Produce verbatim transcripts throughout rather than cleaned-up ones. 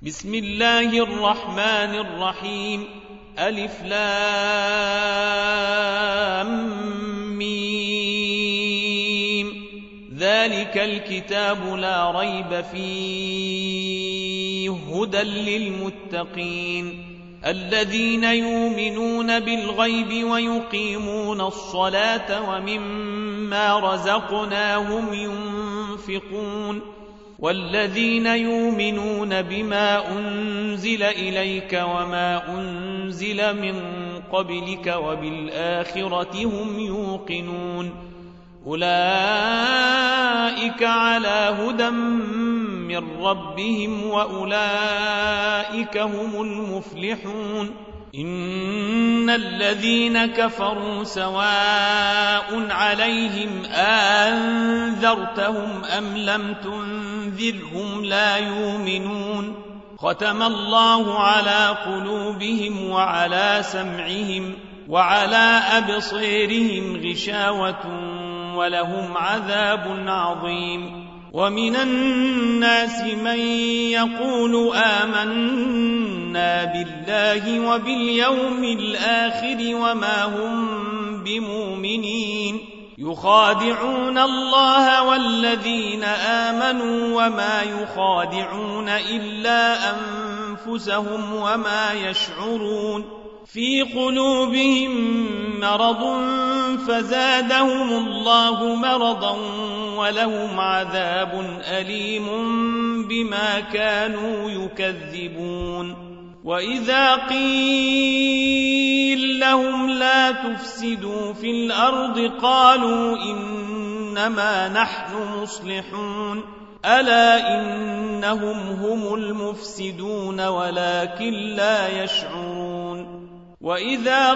بسم الله الرحمن الرحيم. ألف لام ميم. ذلك الكتاب لا ريب فيه هدى للمتقين الذين يؤمنون بالغيب ويقيمون الصلاة ومما رزقناهم ينفقون والذين يؤمنون بما أنزل إليك وما أنزل من قبلك وبالآخرة هم يوقنون أولئك على هدى من ربهم وأولئك هم المفلحون. إن الذين كفروا سواء عليهم أنذرتهم أم لم تنذرهم لا يؤمنون. ختم الله على قلوبهم وعلى سمعهم وعلى أبصيرهم غشاوة ولهم عذاب عظيم. ومن الناس من يقول آمنا بالله وباليوم الآخر وما هم بمؤمنين يخادعون الله والذين آمنوا وما يخادعون إلا أنفسهم وما يشعرون. في قلوبهم مرض فزادهم الله مرضا ولهم عذاب أليم بما كانوا يكذبون. وإذا قيل لهم لا تفسدوا في الأرض قالوا إنما نحن مصلحون ألا إنهم هم المفسدون ولكن لا يشعرون. وإذا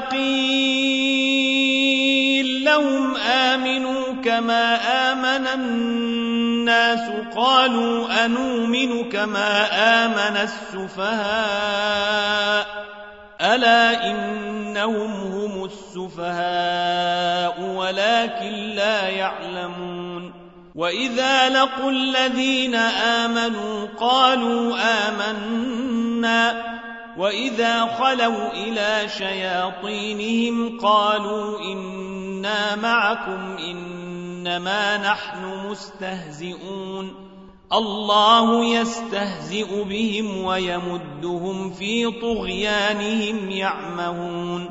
قيل لهم آمنوا كما آمن الناس قالوا أنؤمن كما آمن السفهاء ألا إنهم هم السفهاء ولكن لا يعلمون. وإذا لقوا الذين آمنوا قالوا آمنا وإذا خلوا إلى شياطينهم قالوا إنا معكم إنما نحن مستهزئون. الله يستهزئ بهم ويمدهم في طغيانهم يعمهون.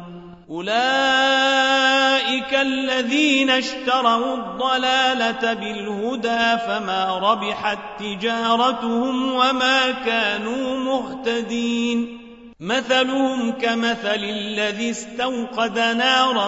أولئك الذين اشتروا الضلالة بالهدى فما ربحت تجارتهم وما كانوا مهتدين. مثلهم كمثل الذي استوقد نارا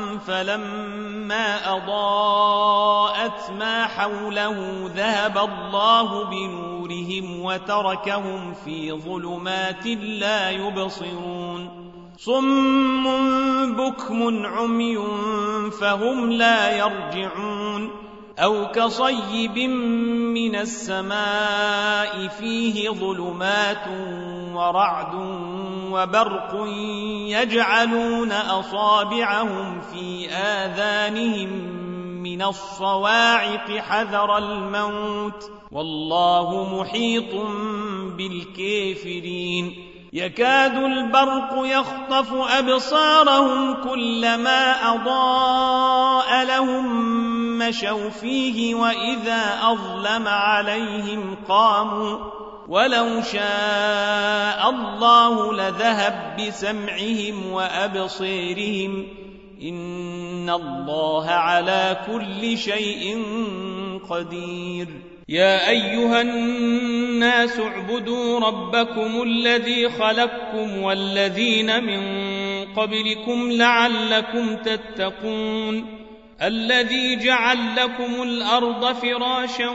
فلما أضاءت ما حوله ذهب الله بنورهم وتركهم في ظلمات لا يبصرون. صم بكم عمي فهم لا يرجعون. أو كصيب من السماء فيه ظلمات ورعد وبرق يجعلون أصابعهم في آذانهم من الصواعق حذر الموت والله محيط بالكافرين. يكاد البرق يخطف أبصارهم كلما أضاء لهم مشوا فيه وإذا أظلم عليهم قاموا ولو شاء الله لذهب بسمعهم وأبصيرهم إن الله على كل شيء قدير. يا أيها الناس اعبدوا ربكم الذي خلقكم والذين من قبلكم لعلكم تتقون. الذي جعل لكم الأرض فراشا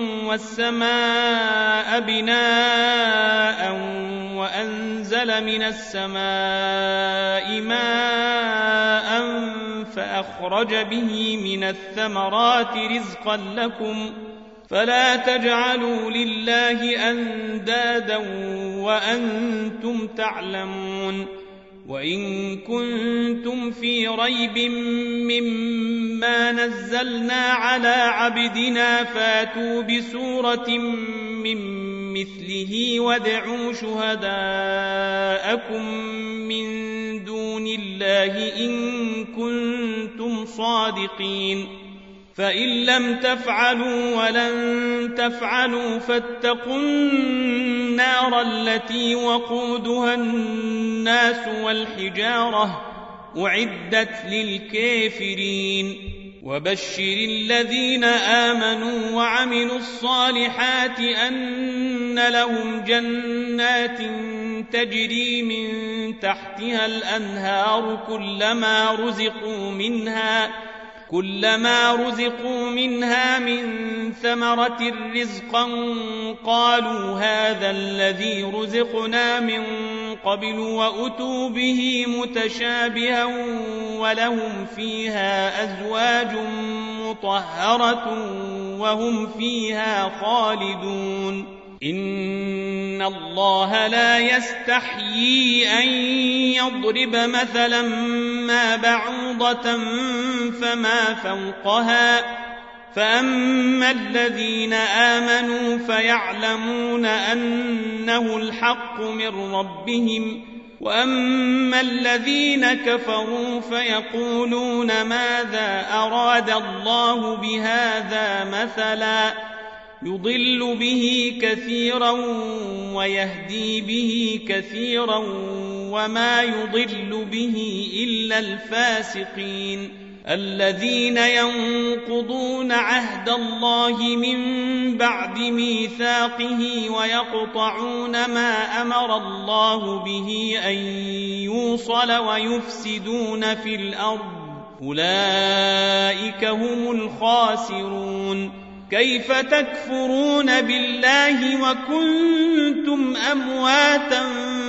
والسماء بناء وأنزل من السماء ماء فأخرج به من الثمرات رزقا لكم فلا تجعلوا لله أندادا وأنتم تعلمون. وإن كنتم في ريب مما نزلنا على عبدنا فاتوا بسورة من مثله وادعوا شهداءكم من دون الله إن كنتم صادقين فإن لم تفعلوا ولن تفعلوا فاتقوا النار التي وقودها الناس والحجارة أعدت للكافرين وبشر الذين آمنوا وعملوا الصالحات أن لهم جنات تجري من تحتها الأنهار كلما رزقوا منها كلما رزقوا منها من ثمرة رزقا قالوا هذا الذي رزقنا من قبل وأتوا به متشابها ولهم فيها أزواج مطهرة وهم فيها خالدون إن الله لا يستحيي أن يضرب مثلا ما بعوضة فما فوقها فأما الذين آمنوا فيعلمون أنه الحق من ربهم وأما الذين كفروا فيقولون ماذا أراد الله بهذا مثلا يضل به كثيرا ويهدي به كثيرا وما يضل به إلا الفاسقين الذين ينقضون عهد الله من بعد ميثاقه ويقطعون ما أمر الله به أن يوصل ويفسدون في الأرض أولئك هم الخاسرون كيف تكفرون بالله وكنتم أمواتا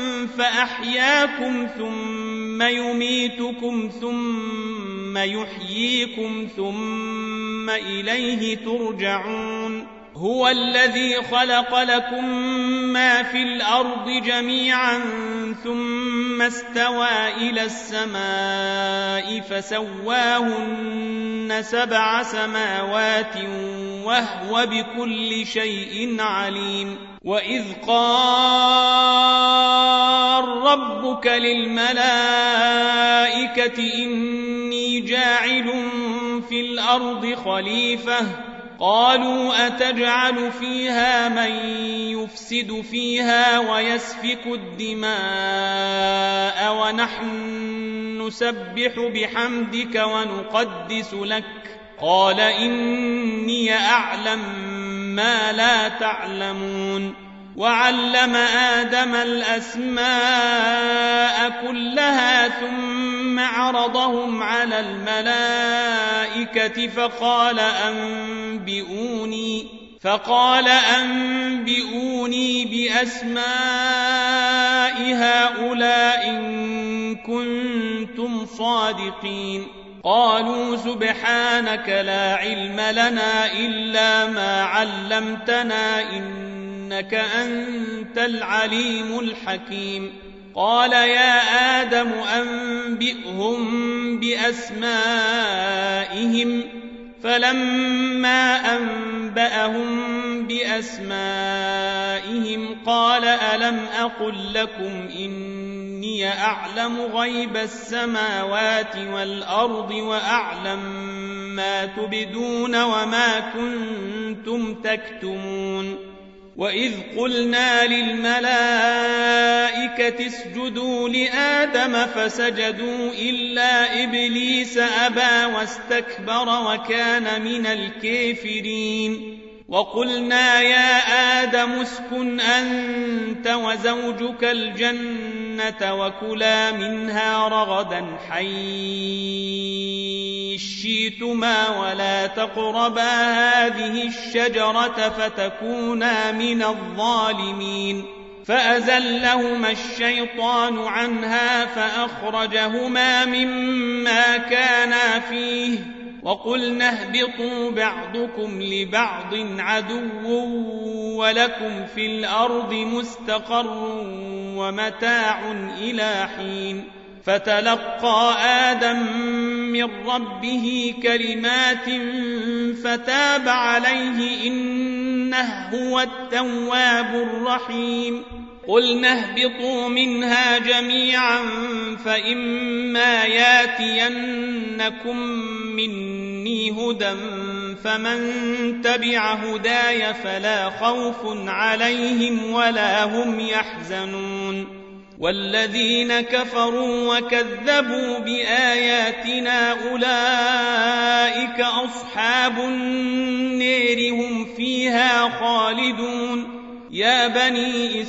فأحياكم ثم يميتكم ثم يحييكم ثم إليه ترجعون هو الذي خلق لكم ما في الأرض جميعا ثم استوى إلى السماء فسواهن سبع سماوات وهو بكل شيء عليم وإذ قال ربك للملائكة إني جاعل في الأرض خليفة قالوا أتجعل فيها من يفسد فيها ويسفك الدماء ونحن نسبح بحمدك ونقدس لك قال إني أعلم ما لا تعلمون وعلم آدم الأسماء كلها ثم عرضهم على الملائكة فقال أنبئوني فقال أنبئوني بأسماء هؤلاء إن كنتم صادقين قالوا سبحانك لا علم لنا إلا ما علمتنا إنك أنت العليم الحكيم قال يا آدم أنبئهم بأسمائهم فلما أنبأهم بأسمائهم قال ألم أقل لكم إني أعلم غيب السماوات والأرض وأعلم ما تبدون وما كنتم تكتمون وإذ قلنا للملائكة اسجدوا لآدم فسجدوا إلا إبليس أبى واستكبر وكان من الكافرين وقلنا يا آدم اسكن أنت وزوجك الجنة وكلا منها رغدا حيث شئتما ولا تقربا هذه الشجرة فتكونا من الظالمين فأزلهما الشيطان عنها فأخرجهما مما كانا فيه وقلنا اهبطوا بعضكم لبعض عدو ولكم في الأرض مستقر ومتاع إلى حين فتلقى آدم من ربه كلمات فتاب عليه إن إنه هو التواب الرحيم قلنا اهبطوا منها جميعا فإما ياتينكم مني هدى فمن تبع هداي فلا خوف عليهم ولا هم يحزنون والذين كفروا وكذبوا بآياتنا أولئك أصحاب النار هم فيها خالدون يا بني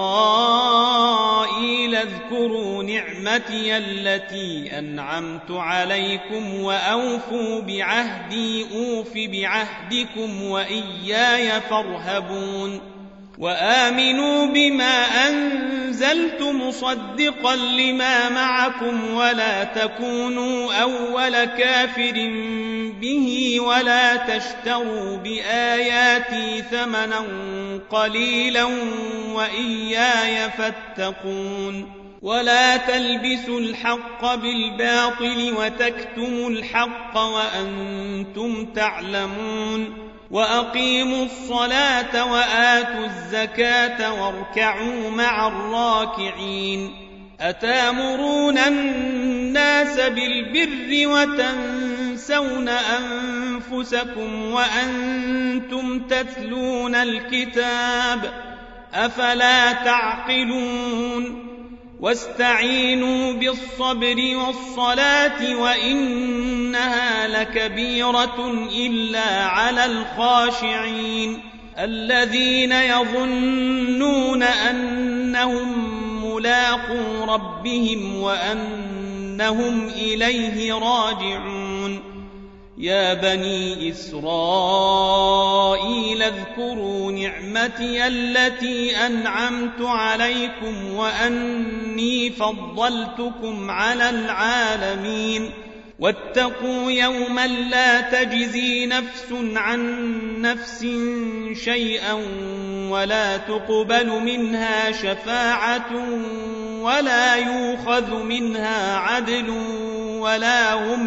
إسرائيل اذكروا نعمتي التي أنعمت عليكم وأوفوا بعهدي أوف بعهدكم وإياي فارهبون وآمنوا بما أنزلت مصدقا لما معكم ولا تكونوا أول كافر به ولا تشتروا بآياتي ثمنا قليلا وإياي فاتقون ولا تلبسوا الحق بالباطل وتكتموا الحق وأنتم تعلمون وأقيموا الصلاة وآتوا الزكاة واركعوا مع الراكعين أتامرون الناس بالبر وتنسون أنفسكم وأنتم تتلون الكتاب أفلا تعقلون واستعينوا بالصبر والصلاة وإنها لكبيرة إلا على الخاشعين الذين يظنون أنهم ملاقو ربهم وأنهم إليه راجعون يا بني إسرائيل اذكروا نعمتي التي أنعمت عليكم وأني فضلتكم على العالمين واتقوا يوما لا تجزي نفس عن نفس شيئا ولا تقبل منها شفاعة ولا يؤخذ منها عدل ولا هم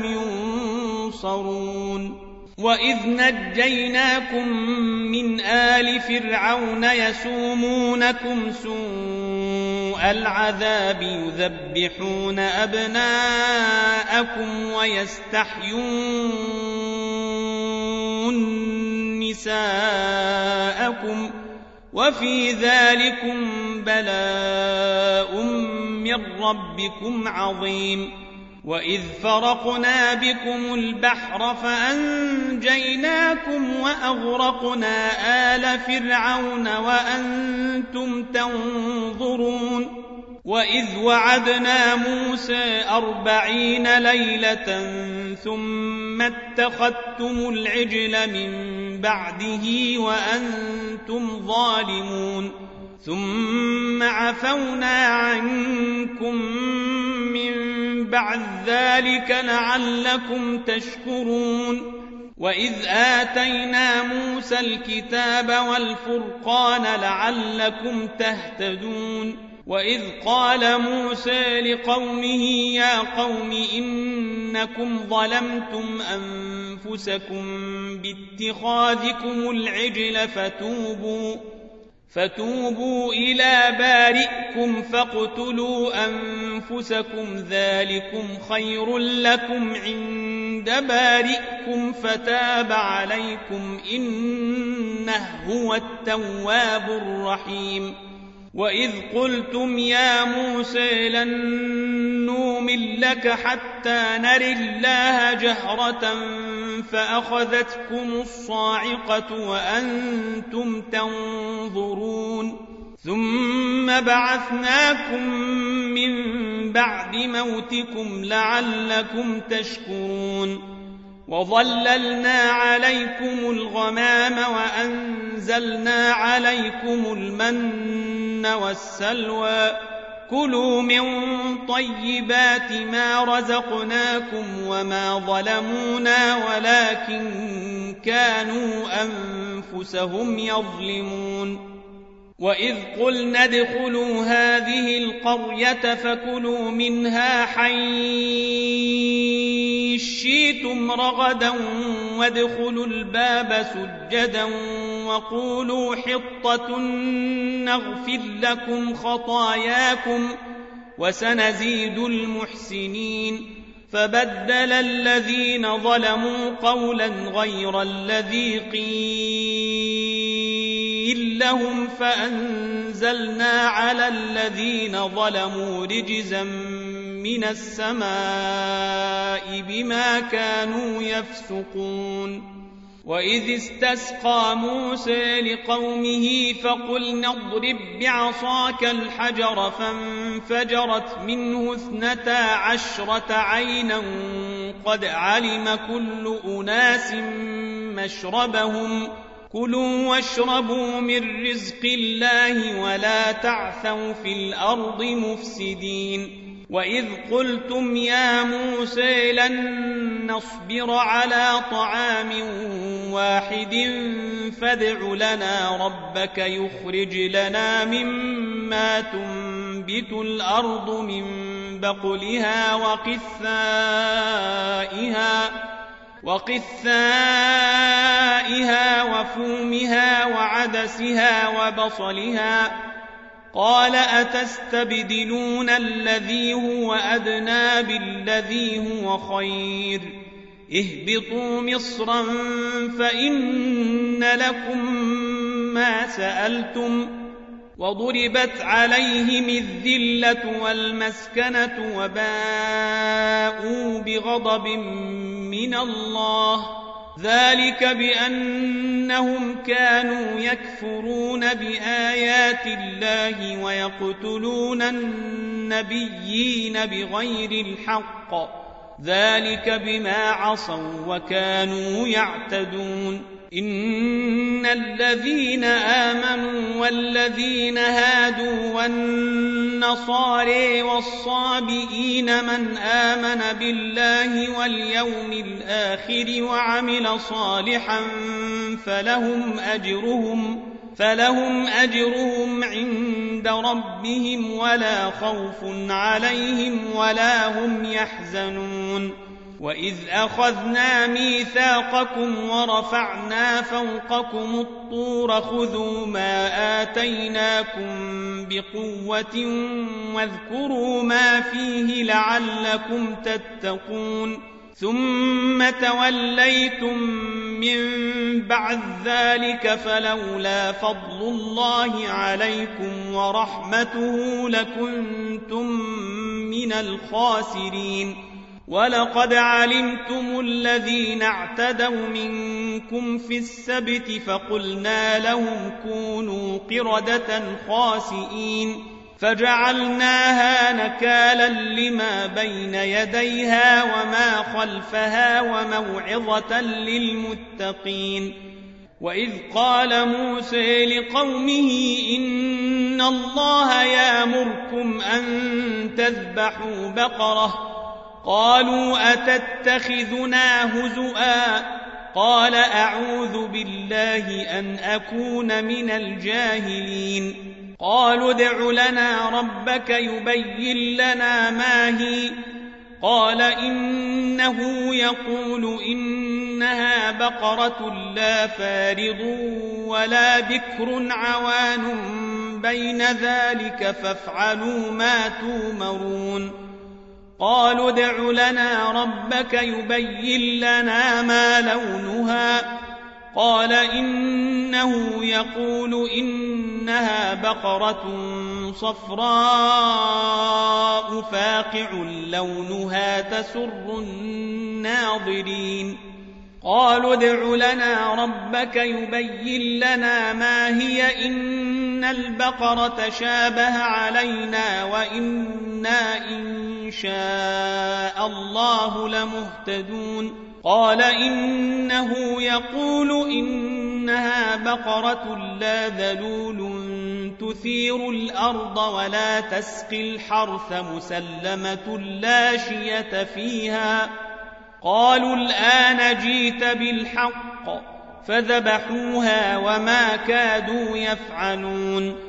ينصرون وإذ نجيناكم من آل فرعون يسومونكم سوء العذاب يذبحون أبناءكم ويستحيون نساءكم وفي ذلكم بلاء من ربكم عظيم وإذ فرقنا بكم البحر فأنجيناكم وأغرقنا آل فرعون وأنتم تنظرون وإذ وعدنا موسى أربعين ليلة ثم اتخذتم العجل من بعده وأنتم ظالمون ثم عفونا عنكم من بعد ذلك لعلكم تشكرون وإذ آتينا موسى الكتاب والفرقان لعلكم تهتدون وإذ قال موسى لقومه يا قوم إنكم ظلمتم أنفسكم باتخاذكم العجل فتوبوا فتوبوا إلى بارئكم فاقتلوا أنفسكم ذلكم خير لكم عند بارئكم فتاب عليكم إنه هو التواب الرحيم وإذ قلتم يا موسى لن نؤمن لك حتى نري الله جهرة فأخذتكم الصاعقة وأنتم تنظرون ثم بعثناكم من بعد موتكم لعلكم تشكرون وظللنا عليكم الغمام وأنزلنا عليكم المن والسلوى كلوا من طيبات ما رزقناكم وما ظلمونا ولكن كانوا أنفسهم يظلمون وإذ قلنا ادخلوا هذه القرية فكلوا منها حيث شئتم رغدا وادخلوا الباب سجدا وقولوا حطة نغفر لكم خطاياكم وسنزيد المحسنين فبدل الذين ظلموا قولا غير الذي قيل لهم فأنزلنا على الذين ظلموا رجزا من السماء بما كانوا يفسقون وإذ استسقى موسى لقومه فقلنا اضرب بعصاك الحجر فانفجرت منه اثنتا عشرة عينا قد علم كل أناس مشربهم كلوا واشربوا من رزق الله ولا تعثوا في الأرض مفسدين وإذ قلتم يا موسى لن نصبر على طعام واحد فادع لنا ربك يخرج لنا مما تنبت الأرض من بقلها وقثائها وقثائها وفومها وعدسها وبصلها قال أتستبدلون الذي هو أدنى بالذي هو خير اهبطوا مصرا فإن لكم ما سألتم وضربت عليهم الذلة والمسكنة وباءوا بغضب من الله ذلك بأنهم كانوا يكفرون بآيات الله ويقتلون النبيين بغير الحق ذلك بما عصوا وكانوا يعتدون إن الذين آمنوا والذين هادوا والنصارى والصابئين من آمن بالله واليوم الآخر وعمل صالحا فلهم أجرهم فلهم أجرهم عند ربهم ولا خوف عليهم ولا هم يحزنون وإذ أخذنا ميثاقكم ورفعنا فوقكم الطور خذوا ما آتيناكم بقوة واذكروا ما فيه لعلكم تتقون ثم توليتم من بعد ذلك فلولا فضل الله عليكم ورحمته لكنتم من الخاسرين ولقد علمتم الذين اعتدوا منكم في السبت فقلنا لهم كونوا قردة خاسئين فجعلناها نكالا لما بين يديها وما خلفها وموعظة للمتقين وإذ قال موسى لقومه إن الله يأمركم أن تذبحوا بقرة قالوا أتتخذنا هزؤا قال أعوذ بالله أن أكون من الجاهلين قالوا ادع لنا ربك يبين لنا ما هي قال إنه يقول إنها بقرة لا فارض ولا بكر عوان بين ذلك فافعلوا ما تؤمرون قالوا ادع لنا ربك يبين لنا ما لونها قال إنه يقول إنها بقرة صفراء فاقع لونها تسر الناظرين قالوا ادع لنا ربك يبين لنا ما هي إن البقرة شابه علينا وإنا إن شاء الله لمهتدون قال إنه يقول إنها بقرة لا ذلول تثير الأرض ولا تسقي الحرث مسلمة لا شية فيها قالوا الآن جيت بالحق فذبحوها وما كادوا يفعلون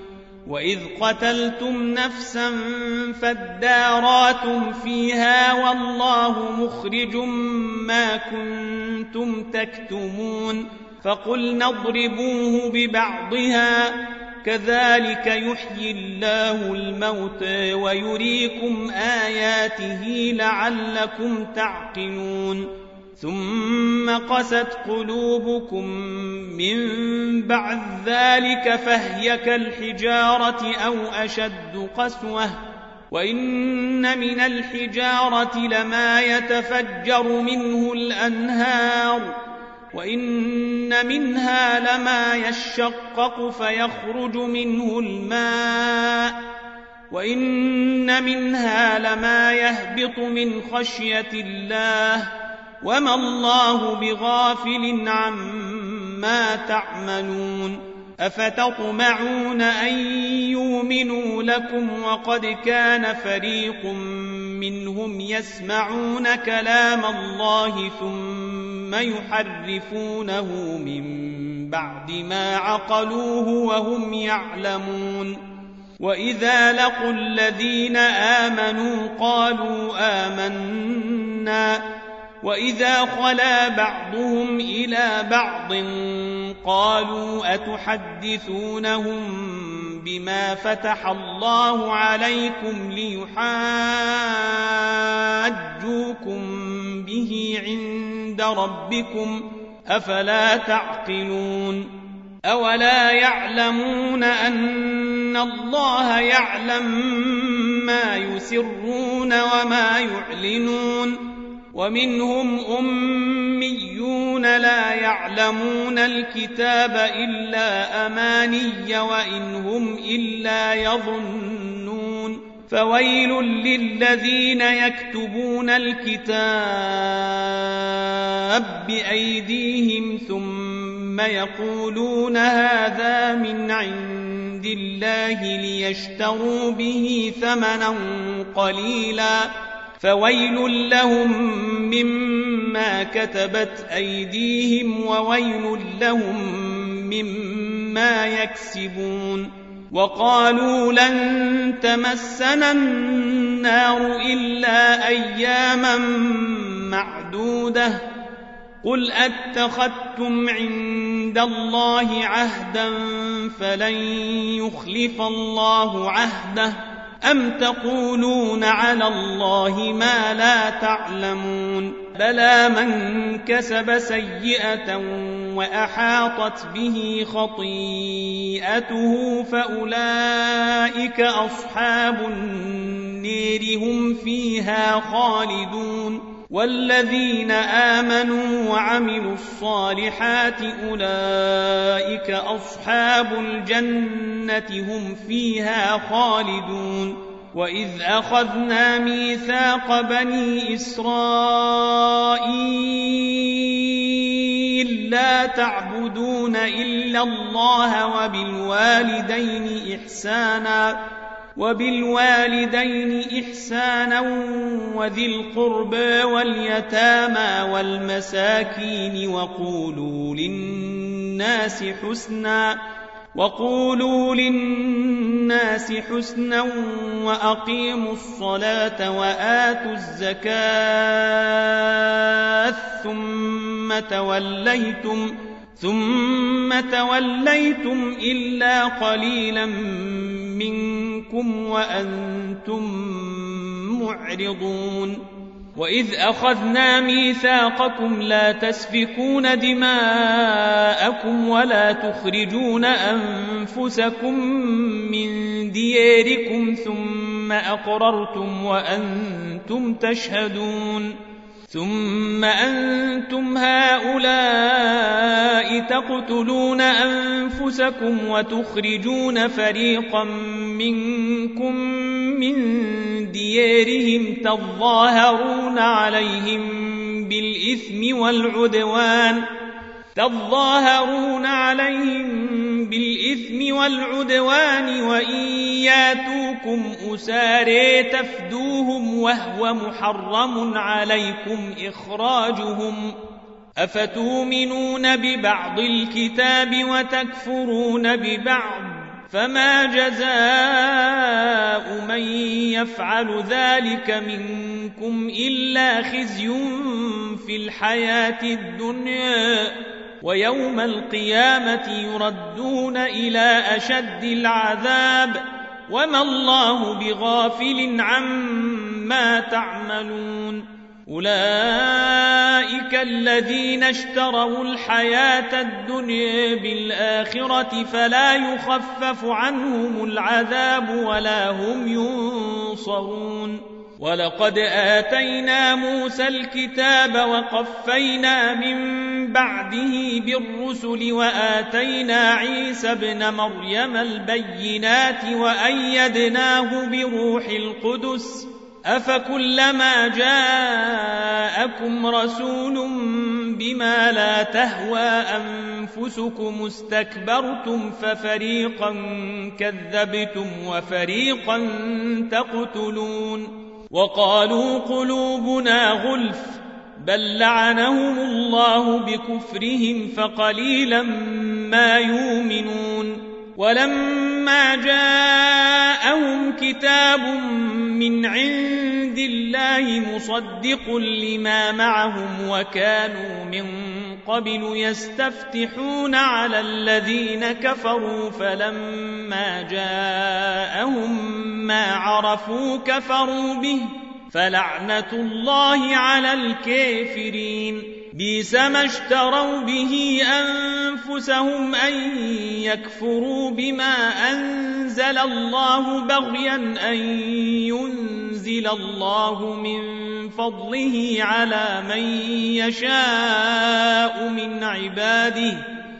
وإذ قتلتم نفسا فادارأتم فيها والله مخرج ما كنتم تكتمون فقلنا اضربوه ببعضها كذلك يحيي الله الموتى ويريكم آياته لعلكم تعقلون ثم قست قلوبكم من بعد ذلك فهي كالحجارة أو أشد قسوة وإن من الحجارة لما يتفجر منه الأنهار وإن منها لما يشقق فيخرج منه الماء وإن منها لما يهبط من خشية الله وما الله بغافل عما تعملون أفتطمعون أن يؤمنوا لكم وقد كان فريق منهم يسمعون كلام الله ثم يحرفونه من بعد ما عقلوه وهم يعلمون وإذا لقوا الذين آمنوا قالوا آمنا وإذا خلا بعضهم إلى بعض قالوا أتحدثونهم بما فتح الله عليكم ليحاجوكم به عند ربكم أفلا تعقلون أولا يعلمون أن الله يعلم ما يسرون وما يعلنون ومنهم أميون لا يعلمون الكتاب إلا أماني وإن هم إلا يظنون فويل للذين يكتبون الكتاب بأيديهم ثم يقولون هذا من عند الله ليشتروا به ثمنا قليلا فويل لهم مما كتبت أيديهم وويل لهم مما يكسبون وقالوا لن تمسنا النار إلا أياما معدودة قل أتخذتم عند الله عهدا فلن يخلف الله عهده أم تقولون على الله ما لا تعلمون بلى من كسب سيئة وأحاطت به خطيئته فأولئك أصحاب النير هم فيها خالدون والذين آمنوا وعملوا الصالحات أولئك أصحاب الجنة هم فيها خالدون وإذ أخذنا ميثاق بني إسرائيل لا تعبدون إلا الله وبالوالدين إحسانا وبالوالدين إحسانا وذي القربى واليتامى والمساكين وقولوا للناس حسنا وقولوا للناس حسنا وأقيموا الصلاة وآتوا الزكاة ثم توليتم ثم توليتم إلا قليلا منكم وأنتم معرضون وإذ أخذنا ميثاقكم لا تسفكون دماءكم ولا تخرجون أنفسكم من دياركم ثم أقررتم وأنتم تشهدون ثم أنتم هؤلاء تقتلون أنفسكم وتخرجون فريقا منكم من ديارهم تظاهرون عليهم بالإثم والعدوان تظاهرون عليهم بالإثم والعدوان وإن ياتوكم أسارى تفدوهم وهو محرم عليكم إخراجهم أفتؤمنون ببعض الكتاب وتكفرون ببعض فما جزاء من يفعل ذلك منكم إلا خزي في الحياة الدنيا ويوم القيامة يردون إلى أشد العذاب وما الله بغافل عما تعملون. أولئك الذين اشتروا الحياة الدنيا بالآخرة فلا يخفف عنهم العذاب ولا هم ينصرون. ولقد آتينا موسى الكتاب وقفينا من بعده بالرسل وآتينا عيسى ابن مريم البينات وأيدناه بروح القدس أفكلما جاءكم رسول بما لا تهوى أنفسكم استكبرتم ففريقا كذبتم وفريقا تقتلون. وقالوا قلوبنا غلف بل لعنهم الله بكفرهم فقليلا ما يؤمنون. ولما جاءهم كتاب من عند الله مصدق لما معهم وكانوا من قبل يستفتحون على الذين كفروا فلما جاءهم ما عرفوا كفروا به فلعنة الله على الكافرين. بئس ما اشتروا به أنفسهم أن يكفروا بما أنزل الله بغيا أن ينزل الله من فضله على من يشاء من عباده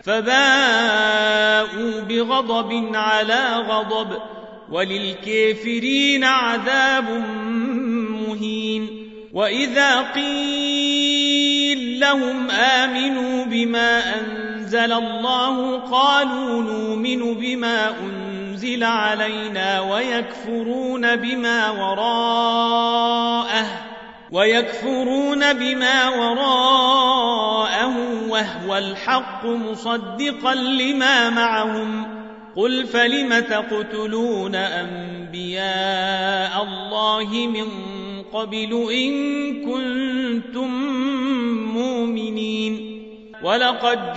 فباءوا بغضب على غضب وللكافرين عذاب مهين. وإذا قيل لهم آمنوا بما أنزل الله قالوا نؤمن بما أنزل علينا ويكفرون بما وراءه ويكفرون بما وراءه وهو الحق مصدقا لما معهم. قل فلم تقتلون أنبياء الله من قبل إن كنتم مؤمنين. ولقد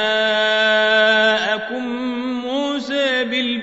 جاءكم موسى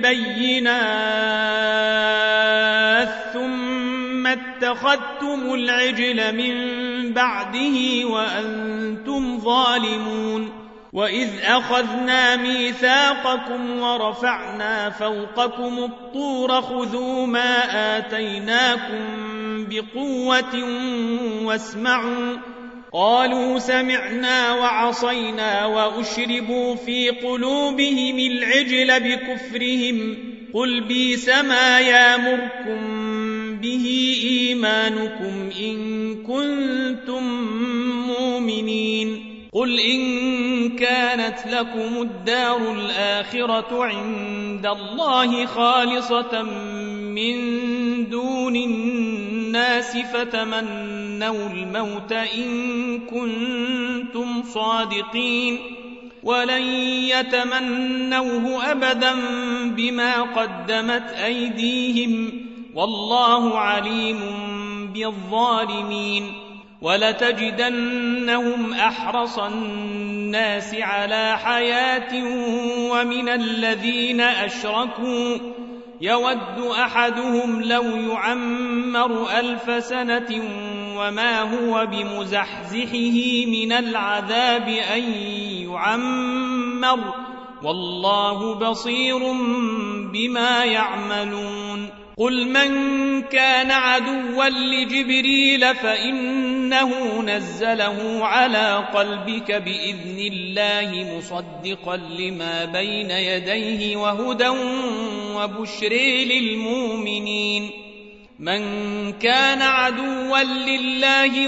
بالبينات ثم اتخذتم العجل من بعده وأنتم ظالمون. وإذ أخذنا ميثاقكم ورفعنا فوقكم الطور خذوا ما آتيناكم بقوة واسمعوا قالوا سمعنا وعصينا وأشربوا في قلوبهم العجل بكفرهم قل بئس ما يأمركم به إيمانكم إن كنتم مؤمنين. قل إن كانت لكم الدار الآخرة عند الله خالصة من دون الناس فتمنوا الموت إن كنتم صادقين ولن يتمنوه أبدا بما قدمت أيديهم والله عليم بالظالمين. ولتجدنهم أحرص الناس على حياة ومن الذين أشركوا يود أحدهم لو يعمر ألف سنة وما هو بمزحزحه من العذاب أن يعمر والله بصير بما يعملون. قل من كان عدوا لجبريل فإنه نزله على قلبك بإذن الله مصدقا لما بين يديه وهدى وبشر للمؤمنين. من كان عدوا لله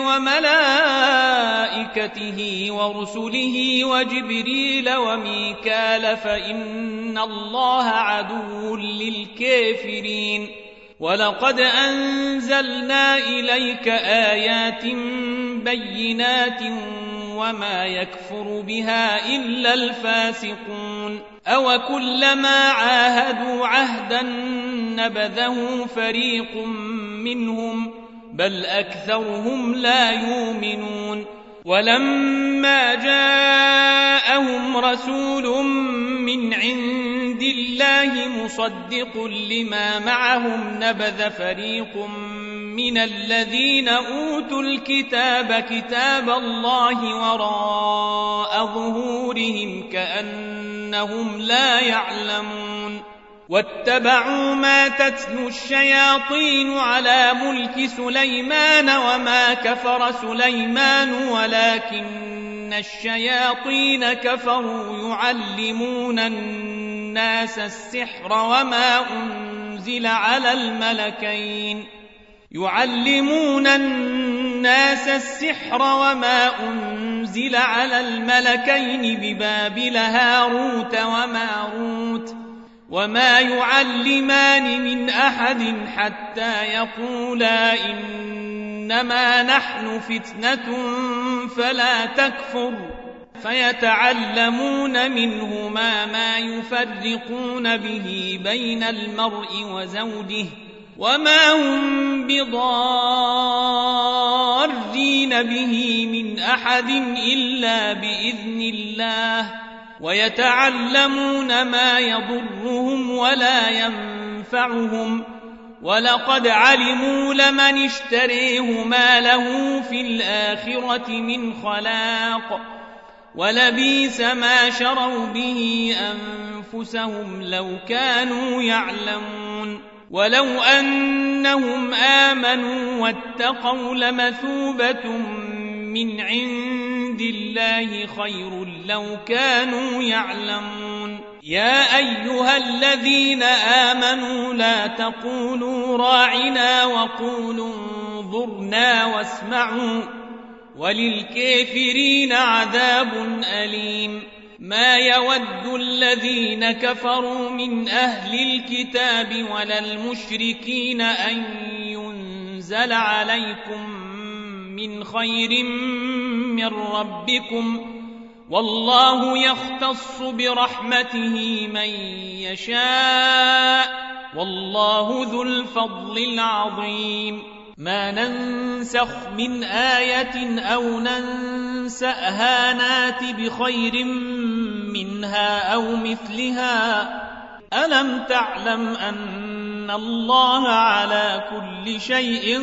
وملائكته ورسله وجبريل وميكال فإن الله عدو للكافرين. ولقد أنزلنا إليك آيات بينات وما يكفر بها إلا الفاسقون أو كلما عاهدوا عهدا نبذه فريق منهم بل أكثرهم لا يؤمنون ولما جاءهم رسول من عند الله مصدق لما معهم نبذ فريق من الذين أوتوا الكتاب كتاب الله وراء ظهورهم كأنهم لا يعلمون واتبعوا ما تتلو الشياطين على ملك سليمان وما كفر سليمان ولكن الشياطين كفروا يعلمون الناس السحر وما أنزل على الملكين يعلمون الناس السحر وما أنزل على الملكين ببابل هاروت وماروت وما يعلمان من أحد حتى يقولا إنما نحن فتنة فلا تكفر فيتعلمون منهما ما يفرقون به بين المرء وزوجه وما هم بضارين به من أحد إلا بإذن الله ويتعلمون ما يضرهم ولا ينفعهم ولقد علموا لمن اشتريه ما له في الآخرة من خلاق ولبئس ما شروا به أنفسهم لو كانوا يعلمون ولو أنهم آمنوا واتقوا لمثوبة من عند الله خير لو كانوا يعلمون يا أيها الذين آمنوا لا تقولوا راعنا وقولوا انظرنا واسمعوا وللكافرين عذاب أليم ما يود الذين كفروا من أهل الكتاب ولا المشركين أن ينزل عليكم من خير من ربكم والله يختص برحمته من يشاء والله ذو الفضل العظيم ما ننسخ من آية أو ننسأها نات بخير منها أو مثلها ألم تعلم أن الله على كل شيء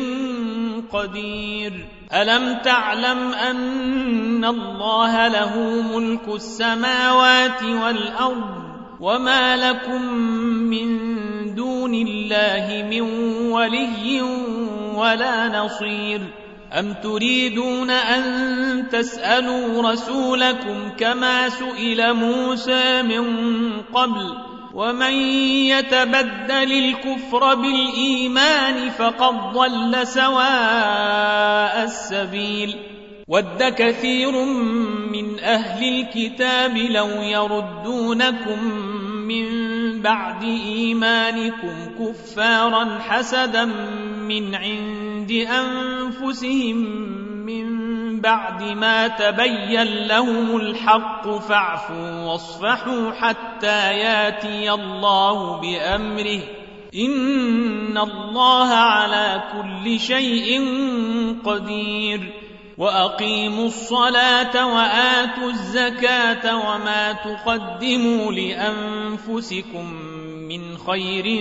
قدير ألم تعلم أن الله له ملك السماوات والأرض وما لكم من دون الله من ولي ولا نصير أم تريدون أن تسألوا رسولكم كما سئل موسى من قبل ومن يتبدل الكفر بالإيمان فقد ضل سواء السبيل ود كثير من أهل الكتاب لو يردونكم من بعد إيمانكم كفارا حسدا من عند أنفسهم من بعد ما تبين لهم الحق فاعفوا واصفحوا حتى ياتي الله بأمره إن الله على كل شيء قدير وأقيموا الصلاة وآتوا الزكاة وما تقدموا لأنفسكم من خير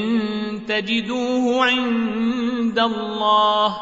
تجدوه عند الله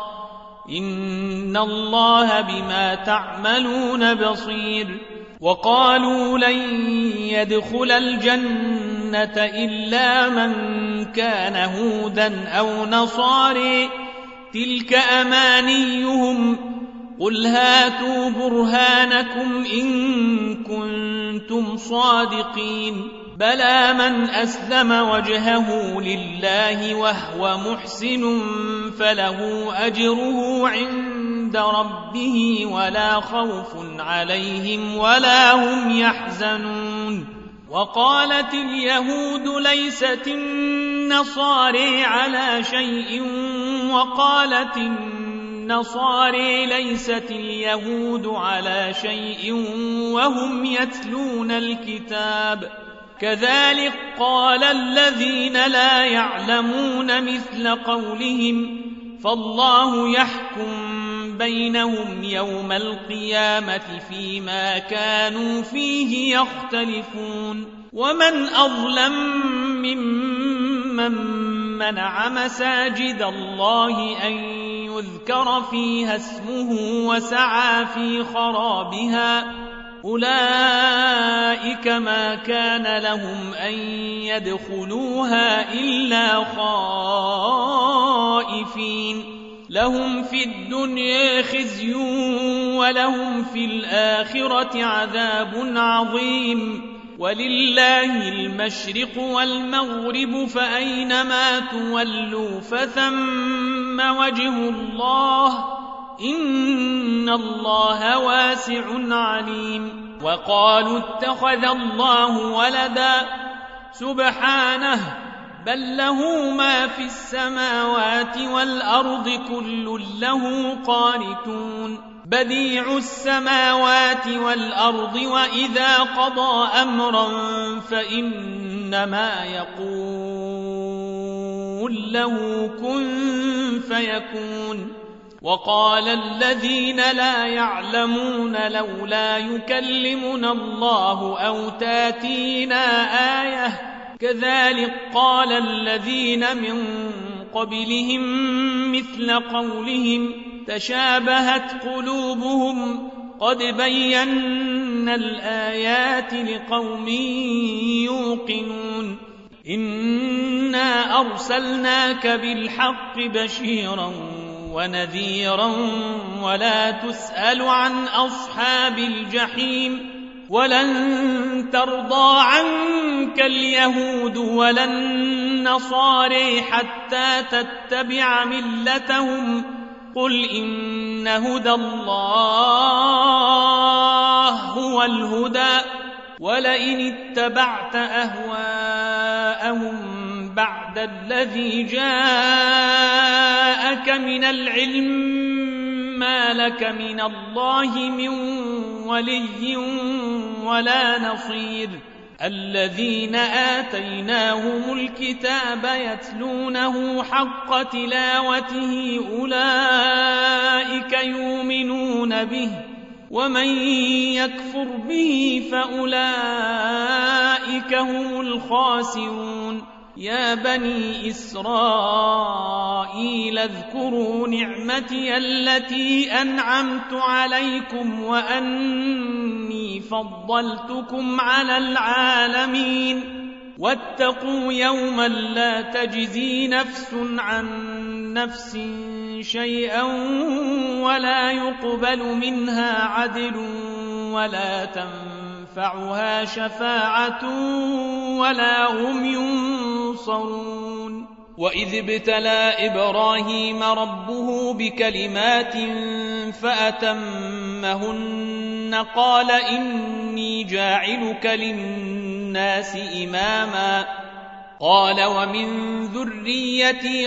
إن الله بما تعملون بصير وقالوا لن يدخل الجنة إلا من كان هودا أو نصاري تلك أمانيهم قل هاتوا برهانكم إن كنتم صادقين بلى من أسلم وجهه لله وهو محسن فله أجره عند ربه ولا خوف عليهم ولا هم يحزنون وقالت اليهود ليست النصارى على شيء وقالت النصارى ليست اليهود على شيء وهم يتلون الكتاب كذلك قال الذين لا يعلمون مثل قولهم فالله يحكم بينهم يوم القيامة فيما كانوا فيه يختلفون ومن أظلم ممن منع مساجد الله أن يذكر فيها اسمه وسعى في خرابها أولئك ما كان لهم أن يدخلوها إلا خائفين لهم في الدنيا خزي ولهم في الآخرة عذاب عظيم ولله المشرق والمغرب فأينما تولوا فثم وجه الله إن الله واسع عليم وقالوا اتخذ الله ولدا سبحانه بل له ما في السماوات والأرض كل له قانتون بديع السماوات والأرض وإذا قضى أمرا فإنما يقول له كن فيكون وقال الذين لا يعلمون لولا يكلمنا الله أو تاتينا آية كذلك قال الذين من قبلهم مثل قولهم تشابهت قلوبهم قد بينا الآيات لقوم يوقنون إنا أرسلناك بالحق بشيرا ونذيرا ولا تسأل عن أصحاب الجحيم ولن ترضى عنك اليهود ولا النصارى حتى تتبع ملتهم قل إن هدى الله هو الهدى ولئن اتبعت أهواءهم بعد الذي جاءك من العلم ما لك من الله من ولي ولا نصير الذين آتيناهم الكتاب يتلونه حق تلاوته أولئك يؤمنون به ومن يكفر به فأولئك هم الخاسرون يا بني إسرائيل اذكروا نعمتي التي أنعمت عليكم وأني فضلتكم على العالمين واتقوا يوما لا تجزي نفس عن نفس شيئا ولا يقبل منها عدل ولا تنفعها شفاعة ولا هم ينصرون وإذ ابتلى إبراهيم ربه بكلمات فأتمهن قال إني جاعلك للناس إماما قال ومن ذريتي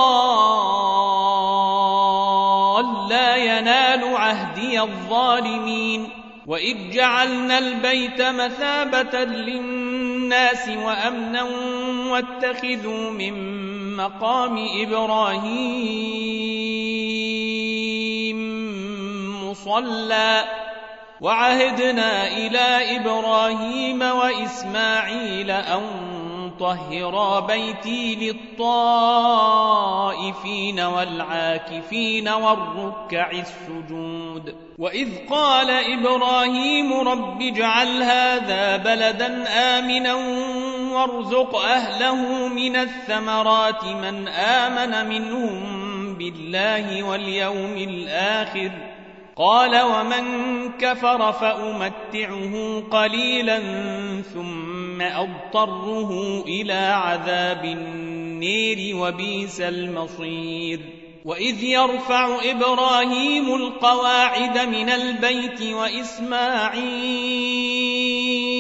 قال لا ينال عهدي الظالمين وإذ جعلنا البيت مثابة للناس وأمنا واتخذوا من مقام إبراهيم مصلى وعهدنا إلى إبراهيم وإسماعيل أن طهرا بيتي للطائفين والعاكفين والركع السجود وإذ قال إبراهيم رب اجعل هذا بلدا آمنا وارزق أهله من الثمرات من آمن منهم بالله واليوم الآخر قال ومن كفر فأمتعه قليلا ثم أضطره إلى عذاب النير وبئس المصير وإذ يرفع إبراهيم القواعد من البيت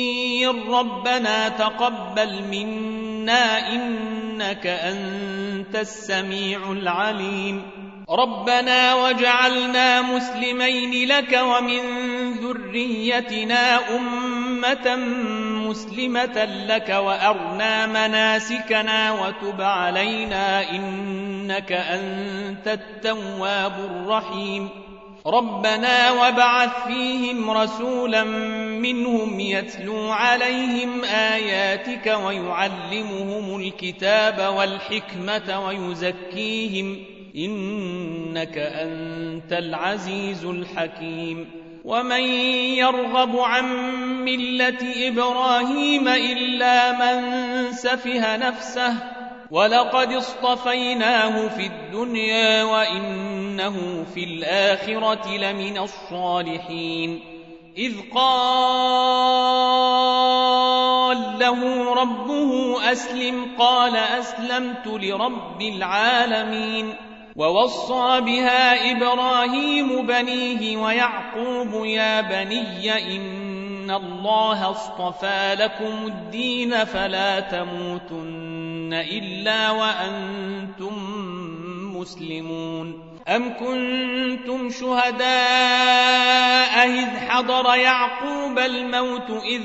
وإسماعيل ربنا تقبل منا إنك أنت أنت السميع العليم ربنا وجعلنا مسلمين لك ومن ذريتنا أمة مسلمة لك وأرنا مناسكنا وتب علينا إنك أنت التواب الرحيم ربنا وابعث فيهم رسولا منهم يتلو عليهم آياتك ويعلمهم الكتاب والحكمة ويزكيهم إنك أنت العزيز الحكيم ومن يرغب عن ملة إبراهيم إلا من سفه نفسه ولقد اصطفيناه في الدنيا وإنه في الآخرة لمن الصالحين إذ قال له ربه أسلم قال أسلمت لرب العالمين ووصى بها إبراهيم بنيه ويعقوب يا بني إن الله اصطفى لكم الدين فلا تموتن إلا وأنتم مسلمون أم كنتم شهداء إذ حضر يعقوب الموت إذ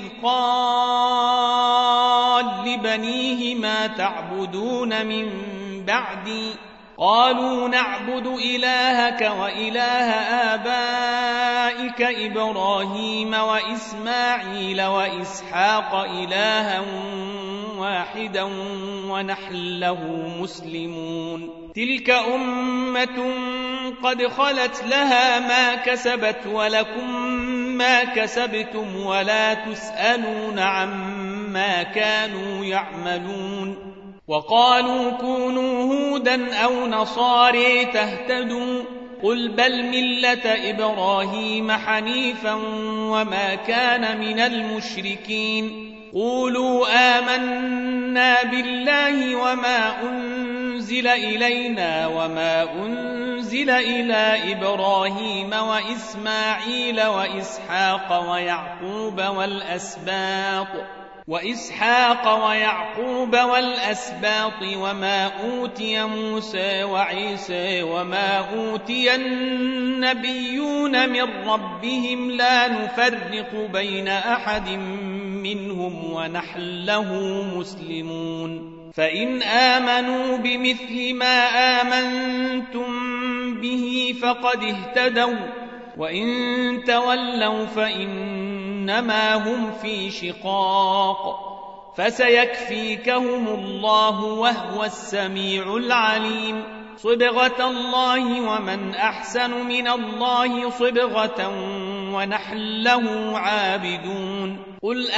قال لبنيه ما تعبدون من بعدي قالوا نعبد إلهك وإله آبائك إبراهيم وإسماعيل وإسحاق إلها واحدا ونحن له مسلمون تلك أمة قد خلت لها ما كسبت ولكم ما كسبتم ولا تسألون عما كانوا يعملون وقالوا كونوا هودا أو نصارى تهتدوا قل بل ملة إبراهيم حنيفا وما كان من المشركين قولوا آمنا بالله وما أنزل إلينا وما أنزل إلى إبراهيم وإسماعيل وإسحاق ويعقوب والأسباط وإسحاق ويعقوب والأسباط وما أوتي موسى وعيسى وما أوتي النبيون من ربهم لا نفرق بين أحد منهم ونحن له مسلمون فإن آمنوا بمثل ما آمنتم به فقد اهتدوا وإن تولوا فإنما هم في شقاق فسيكفيكهم الله وهو السميع العليم صبغة الله ومن أحسن من الله صبغة ونحن له عابدون قل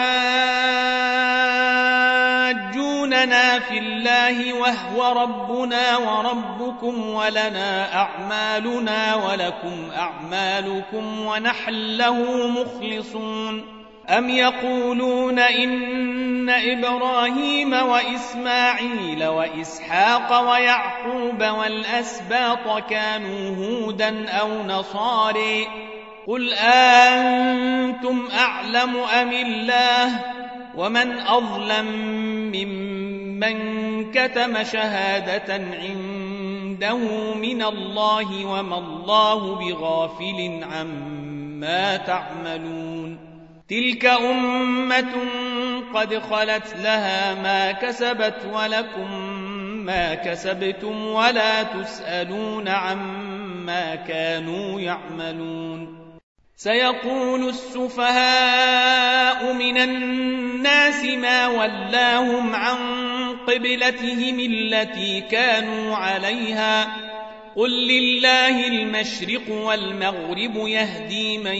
أتحاجوننا في الله وهو ربنا وربكم ولنا أعمالنا ولكم أعمالكم ونحن له مخلصون أم يقولون إن إبراهيم وإسماعيل وإسحاق ويعقوب والأسباط كانوا هودا أو نصارى قل أنتم أعلم أم الله ومن أظلم ممن كتم شهادة عنده من الله وما الله بغافل عما تعملون تلك أمة قد خلت لها ما كسبت ولكم ما كسبتم ولا تسألون عما كانوا يعملون سيقول السفهاء من الناس ما ولاهم عن قبلتهم التي كانوا عليها قل لله المشرق والمغرب يهدي من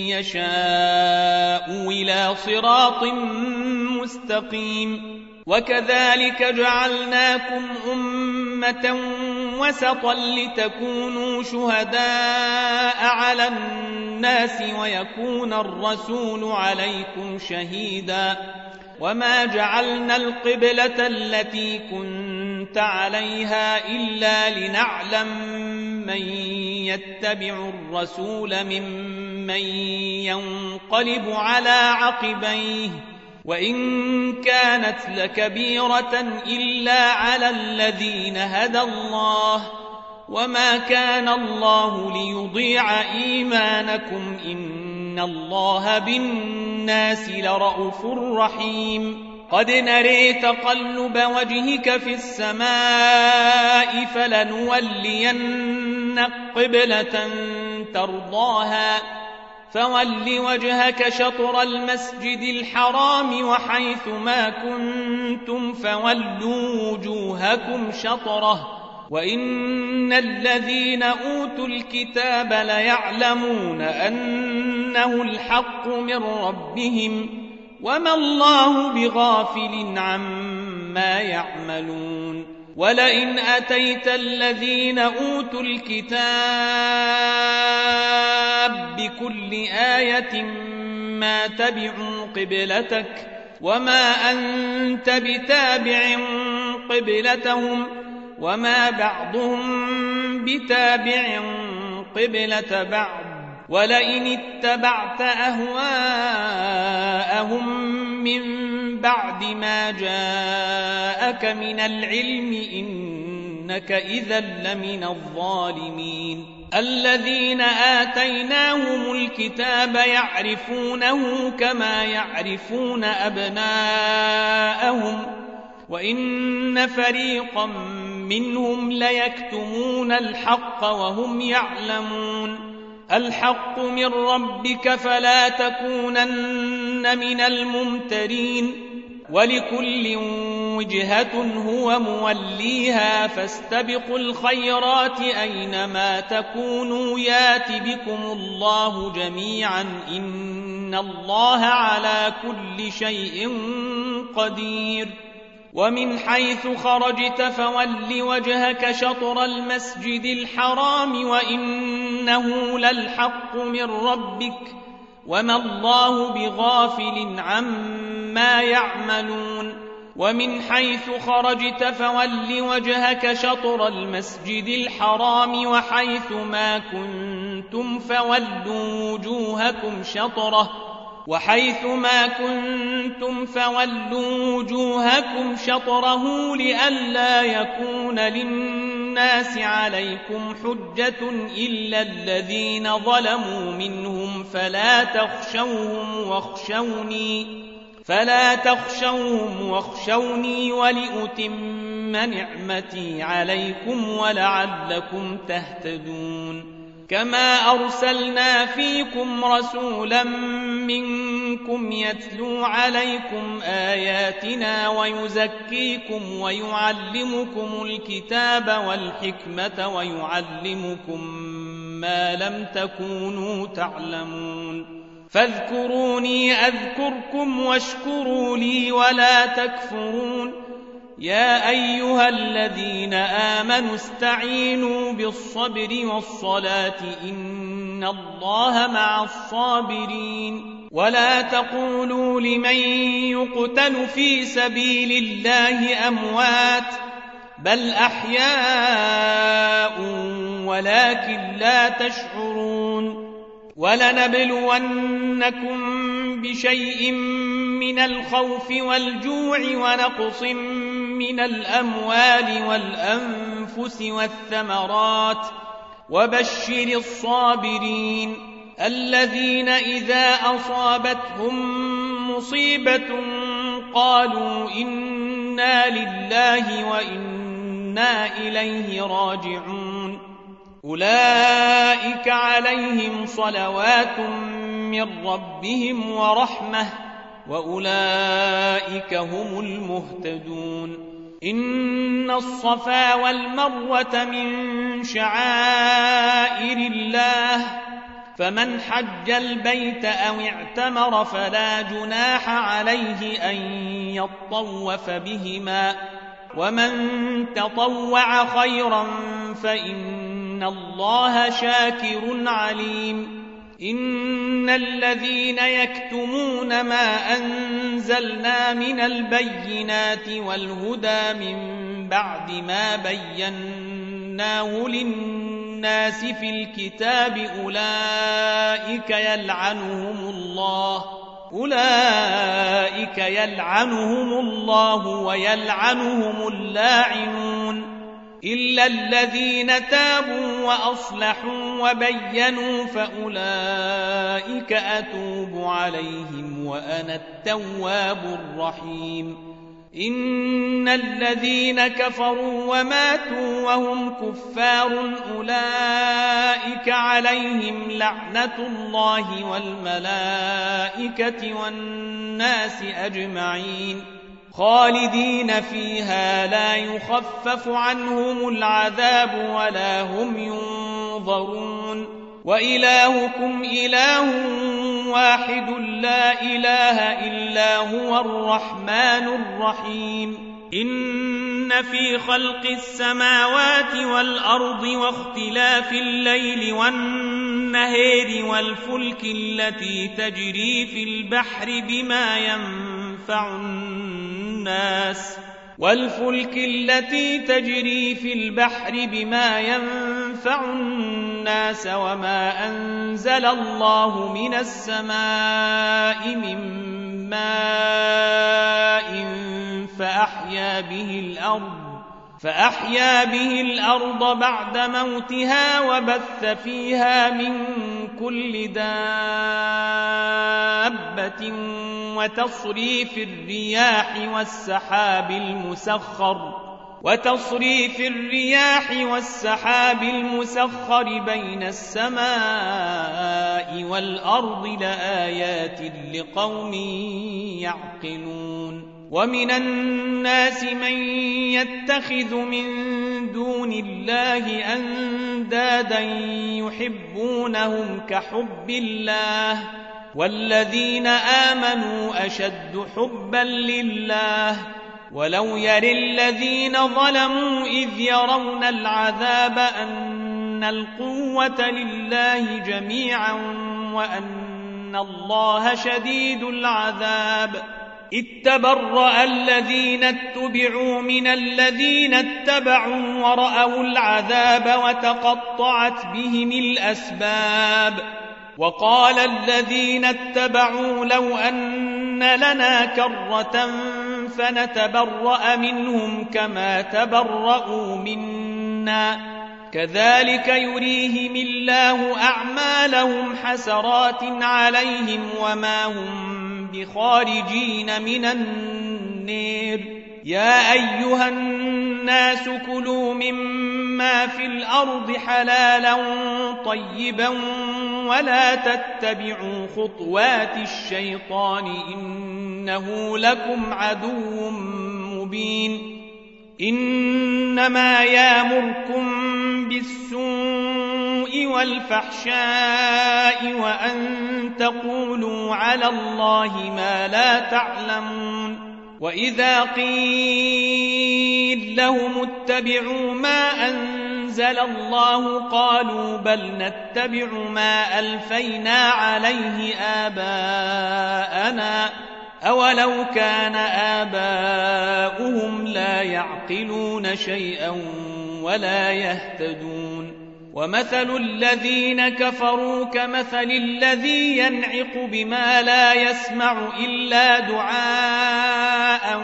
يشاء إلى صراط مستقيم وكذلك جعلناكم أمة وسطا لتكونوا شهداء على الناس ويكون الرسول عليكم شهيدا وما جعلنا القبلة التي كنت عليها إلا لنعلم من يتبع الرسول ممن ينقلب على عقبيه وإن كانت لكبيرة إلا على الذين هدى الله وما كان الله ليضيع إيمانكم إن الله بالناس لرءوف رحيم قد نري تقلب وجهك في السماء فلنولينك قبلة ترضاها فول وجهك شطر المسجد الحرام وحيث ما كنتم فولوا وجوهكم شطره وإن الذين أوتوا الكتاب ليعلمون أنه الحق من ربهم وما الله بغافل عما يعملون ولئن أتيت الذين أوتوا الكتاب بكل آية ما تبعوا قبلتك وما أنت بتابع قبلتهم وما بعضهم بتابع قبلة بعض ولئن اتبعت أهواءهم من بعد ما جاءك من العلم إنك إذا لمن الظالمين الذين آتيناهم الكتاب يعرفونه كما يعرفون أبناءهم وإن فريقا منهم ليكتمون الحق وهم يعلمون الحق من ربك فلا تكونن من الممترين ولكل وجهة هو موليها فاستبقوا الخيرات أينما تكونوا يات بكم الله جميعا إن الله على كل شيء قدير ومن حيث خرجت فول وجهك شطر المسجد الحرام وإنه للحق من ربك وما الله بغافل عما يعملون ومن حيث خرجت فول وجهك شطر المسجد الحرام وحيث ما كنتم فولوا وجوهكم شطره وحيث ما كنتم فولوا وجوهكم شطره لئلا يكون للناس عليكم حجة إلا الذين ظلموا منهم فلا تخشوهم واخشوني فلا تخشوهم واخشوني ولأتم نعمتي عليكم ولعلكم تهتدون كما أرسلنا فيكم رسولا منكم يتلو عليكم آياتنا ويزكيكم ويعلمكم الكتاب والحكمة ويعلمكم ما لم تكونوا تعلمون فاذكروني أذكركم واشكروا لي ولا تكفرون يا أيها الذين آمنوا استعينوا بالصبر والصلاة إن الله مع الصابرين ولا تقولوا لمن يقتل في سبيل الله أموات بل أحياء ولكن لا تشعرون ولنبلونكم بشيء من الخوف والجوع ونقص من الأموال والأنفس والثمرات وبشر الصابرين الذين إذا أصابتهم مصيبة قالوا إنا لله وإنا إليه راجعون أولئك عليهم صلوات من ربهم ورحمة وأولئك هم المهتدون إن الصفا والمروة من شعائر الله فمن حج البيت أو اعتمر فلا جناح عليه أن يطوف بهما ومن تطوع خيرا فإن الله شاكر عليم إن الذين يكتمون ما أنزلنا من البينات والهدى من بعد ما بيناه للناس في الكتاب أولئك يلعنهم الله أولئك يلعنهم الله ويلعنهم اللاعنون إلا الذين تابوا وأصلحوا وبينوا فأولئك أتوب عليهم وأنا التواب الرحيم إن الذين كفروا وماتوا وهم كفار أولئك عليهم لعنة الله والملائكة والناس أجمعين خالدين فيها لا يخفف عنهم العذاب ولا هم ينظرون وإلهكم إله واحد لا إله إلا هو الرحمن الرحيم إن في خلق السماوات والأرض واختلاف الليل والنهار والفلك التي تجري في البحر بما ينفع الناس والفلك التي تجري في البحر بما ينفع الناس وما أنزل الله من السماء من ماء فأحيا به الأرض فأحيا به الأرض بعد موتها وبث فيها من كل دابة وتصريف الرياح والسحاب المسخر وتصريف الرياح والسحاب المسخر بين السماء والأرض لآيات لقوم يعقلون ومن الناس من يتخذ من دون الله أندادا يحبونهم كحب الله والذين آمنوا أشد حبا لله ولو يرى الذين ظلموا إذ يرون العذاب أن القوة لله جميعا وأن الله شديد العذاب إذ تبرأ الذين اتبعوا من الذين اتبعوا ورأوا العذاب وتقطعت بهم الأسباب وقال الذين اتبعوا لو أن لنا كرة فنتبرأ منهم كما تبرأوا منا كذلك يريهم الله أعمالهم حسرات عليهم وما هم بخارجين من النار يا أيها الناس كلوا مما في الأرض حلالا طيبا ولا تتبعوا خطوات الشيطان إنه لكم عدو مبين إنما يأمركم بالسوء والفحشاء وأن تقولوا على الله ما لا تعلمون وإذا قيل لهم اتبعوا ما أنزل الله قالوا بل نتبع ما ألفينا عليه آباءنا أولو كان آباؤهم لا يعقلون شيئا ولا يهتدون ومثل الذين كفروا كمثل الذي ينعق بما لا يسمع إلا دعاء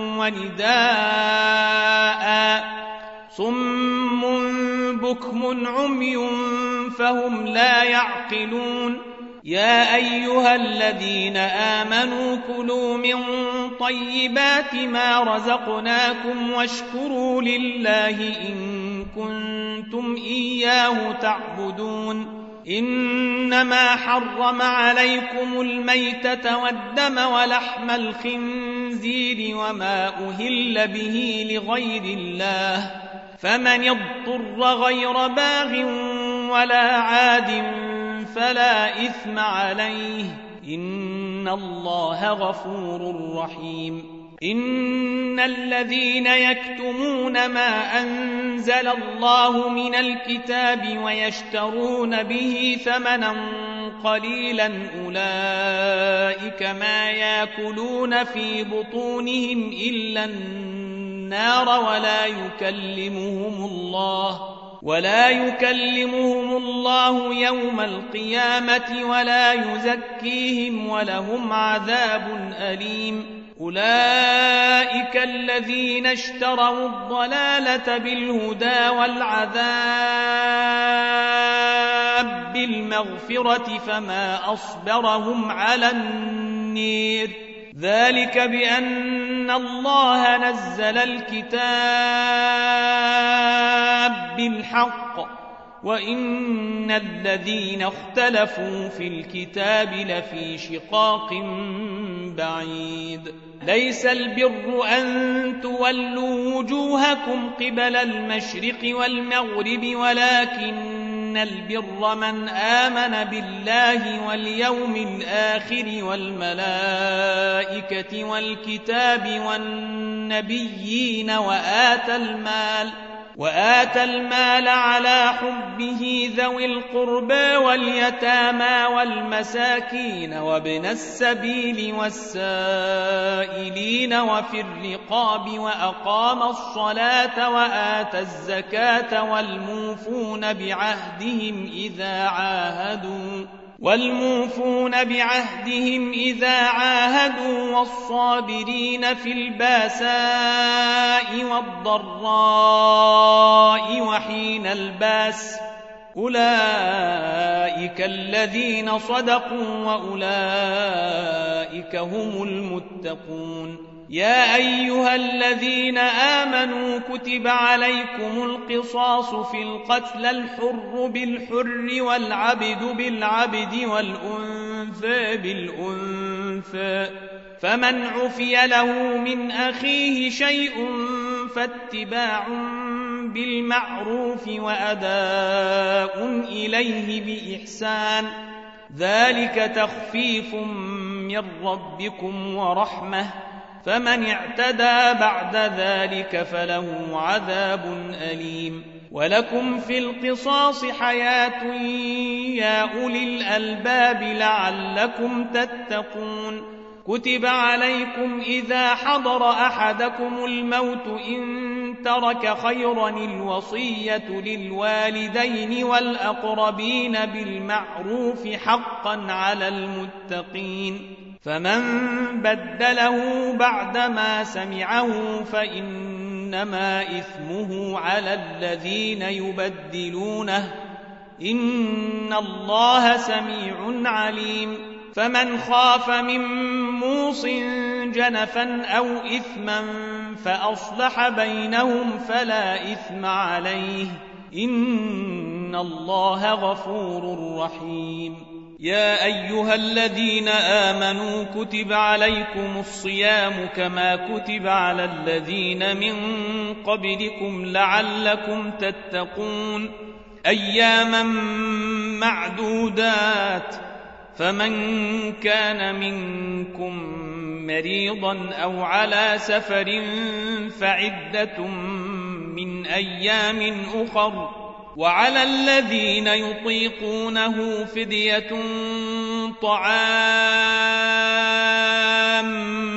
ونداء صم بكم عمي فهم لا يعقلون يا أيها الذين آمنوا كلوا من طيبات ما رزقناكم واشكروا لله إن كنتم إياه تعبدون إنما حرم عليكم الميتة والدم ولحم الخنزير وما أهل به لغير الله فمن اضطر غير باغ ولا عاد فلا إثم عليه إن الله غفور رحيم إن الذين يكتمون ما أنزل الله من الكتاب ويشترون به ثمنا قليلا أولئك ما يأكلون في بطونهم إلا النار ولا يكلمهم الله ولا يكلمهم الله يوم القيامة ولا يزكيهم ولهم عذاب أليم أولئك الذين اشتروا الضلالة بالهدى والعذاب بالمغفرة فما أصبرهم على النير ذلك بأن الله نزل الكتاب بالحق وإن الذين اختلفوا في الكتاب لفي شقاق بعيد ليس البر أن تولوا وجوهكم قبل المشرق والمغرب ولكن البر من آمن بالله واليوم الآخر والملائكة والكتاب والنبيين وآتى المال وآتى المال على حبه ذوي القربى واليتامى والمساكين وابن السبيل والسائلين وفي الرقاب وأقام الصلاة وآتى الزكاة والموفون بعهدهم إذا عاهدوا والموفون بعهدهم إذا عاهدوا والصابرين في الباساء والضراء وحين الباس أولئك الذين صدقوا وأولئك هم المتقون يا أيها الذين آمنوا كتب عليكم القصاص في القتلى الحر بالحر والعبد بالعبد والأنثى بالأنثى فمن عفي له من أخيه شيء فاتباع بالمعروف وأداء إليه بإحسان ذلك تخفيف من ربكم ورحمة فمن اعتدى بعد ذلك فله عذاب أليم ولكم في القصاص حياة يا أولي الألباب لعلكم تتقون كتب عليكم إذا حضر أحدكم الموت إن ترك خيرا الوصية للوالدين والأقربين بالمعروف حقا على المتقين فمن بدله بعدما سمعه فإنما إثمه على الذين يبدلونه إن الله سميع عليم فمن خاف من موص جنفا أو إثما فأصلح بينهم فلا إثم عليه إن الله غفور رحيم يا أيها الذين آمنوا كتب عليكم الصيام كما كتب على الذين من قبلكم لعلكم تتقون أياما معدودات فمن كان منكم مريضا أو على سفر فعدة من أيام أخر وعلى الذين يطيقونه فدية طعام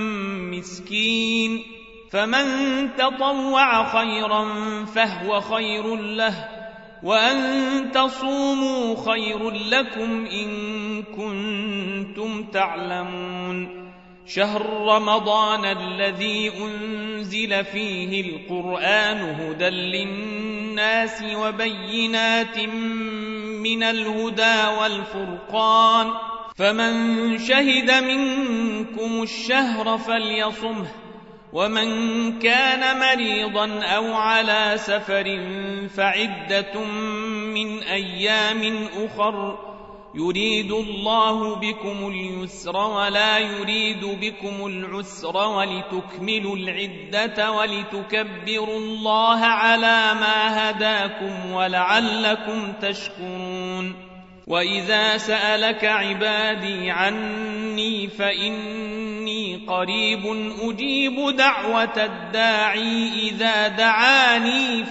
مسكين فمن تطوع خيرا فهو خير له وأن تصوموا خير لكم إن كنتم تعلمون شهر رمضان الذي أنزل فيه القرآن هدى للناس وبينات من الهدى والفرقان فمن شهد منكم الشهر فليصمه ومن كان مريضا أو على سفر فعدة من أيام أخر يريد الله بكم اليسر ولا يريد بكم العسر ولتكملوا العدة ولتكبروا الله على ما هداكم ولعلكم تشكرون وإذا سألك عبادي عني فإني قريب أجيب دعوة الداعي إذا دعاني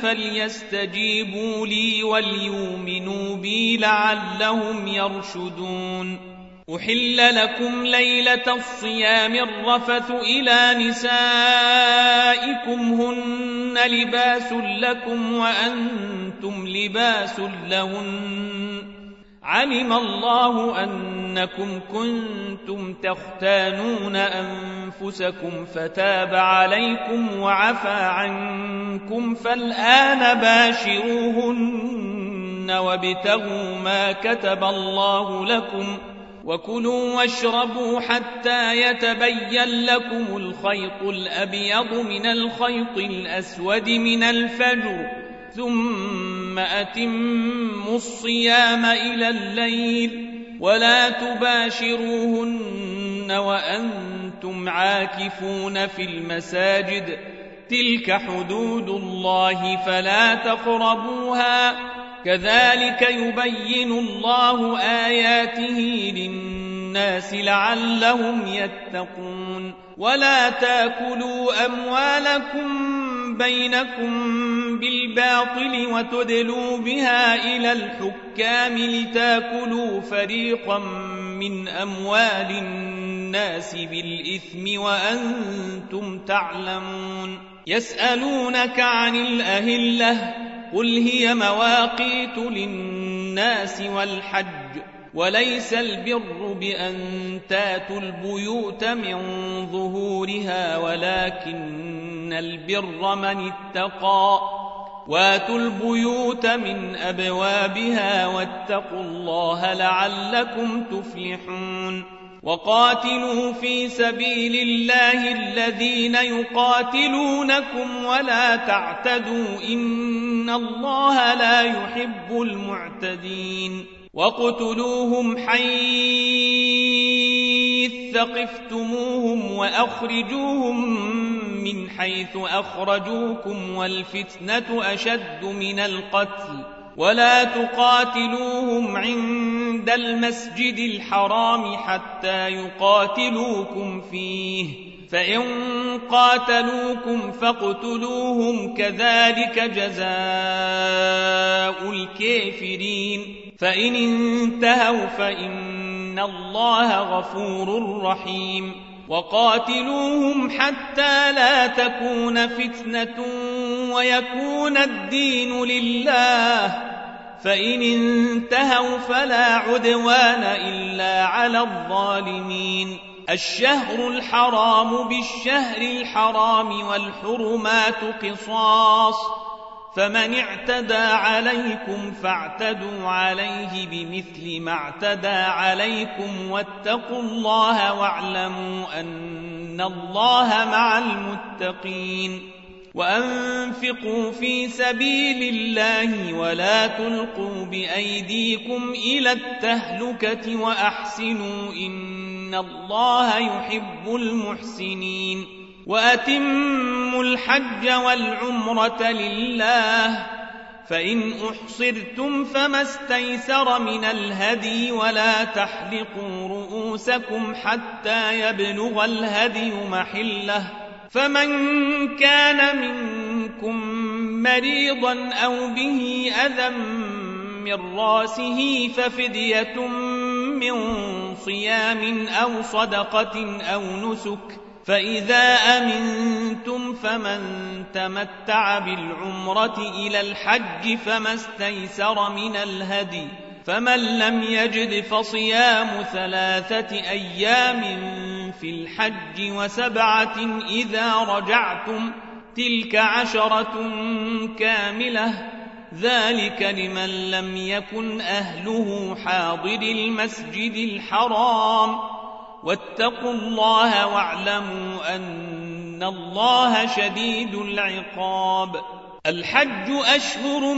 فليستجيبوا لي وليؤمنوا بي لعلهم يرشدون أحل لكم ليلة الصيام الرفث إلى نسائكم هن لباس لكم وأنتم لباس لهن علم الله أنكم كنتم تختانون أنفسكم فتاب عليكم وعفى عنكم فالآن باشروهن وابتغوا ما كتب الله لكم وكلوا واشربوا حتى يتبين لكم الخيط الأبيض من الخيط الأسود من الفجر ثم أتموا الصيام إلى الليل ولا تباشروهن وأنتم عاكفون في المساجد تلك حدود الله فلا تقربوها كذلك يبين الله آياته للناس لعلهم يتقون ولا تاكلوا أموالكم بينكم بالباطل وتدلوا بها إلى الحكام لتاكلوا فريقا من أموال الناس بالإثم وأنتم تعلمون يسألونك عن الأهلة قل هي مواقيت للناس والحج وليس البر بأن تاتوا البيوت من ظهورها ولكن البر من اتقى واتوا البيوت من أبوابها واتقوا الله لعلكم تفلحون وقاتلوا في سبيل الله الذين يقاتلونكم ولا تعتدوا إن الله لا يحب المعتدين وقتلوهم حيث ثقفتموهم وأخرجوهم من حيث أخرجوكم والفتنة أشد من القتل ولا تقاتلوهم عند المسجد الحرام حتى يقاتلوكم فيه فإن قاتلوكم فاقتلوهم كذلك جزاء الكافرين فإن انتهوا فإن الله غفور رحيم وقاتلوهم حتى لا تكون فتنة ويكون الدين لله فإن انتهوا فلا عدوان إلا على الظالمين الشهر الحرام بالشهر الحرام والحرمات قصاص فمن اعتدى عليكم فاعتدوا عليه بمثل ما اعتدى عليكم واتقوا الله واعلموا أن الله مع المتقين وأنفقوا في سبيل الله ولا تلقوا بأيديكم إلى التهلكة وأحسنوا إن الله يحب المحسنين وأتموا الحج والعمرة لله فإن أحصرتم فما استيسر من الهدي ولا تحلقوا رؤوسكم حتى يبلغ الهدي محله فمن كان منكم مريضا أو به أذى من راسه ففدية من صيام أو صدقة أو نسك فإذا أمنتم فمن تمتع بالعمرة إلى الحج فما استيسر من الهدي فمن لم يجد فصيام ثلاثة أيام في الحج وسبعة إذا رجعتم تلك عشرة كاملة ذلك لمن لم يكن أهله حاضر المسجد الحرام واتقوا الله واعلموا أن الله شديد العقاب الحج أشهر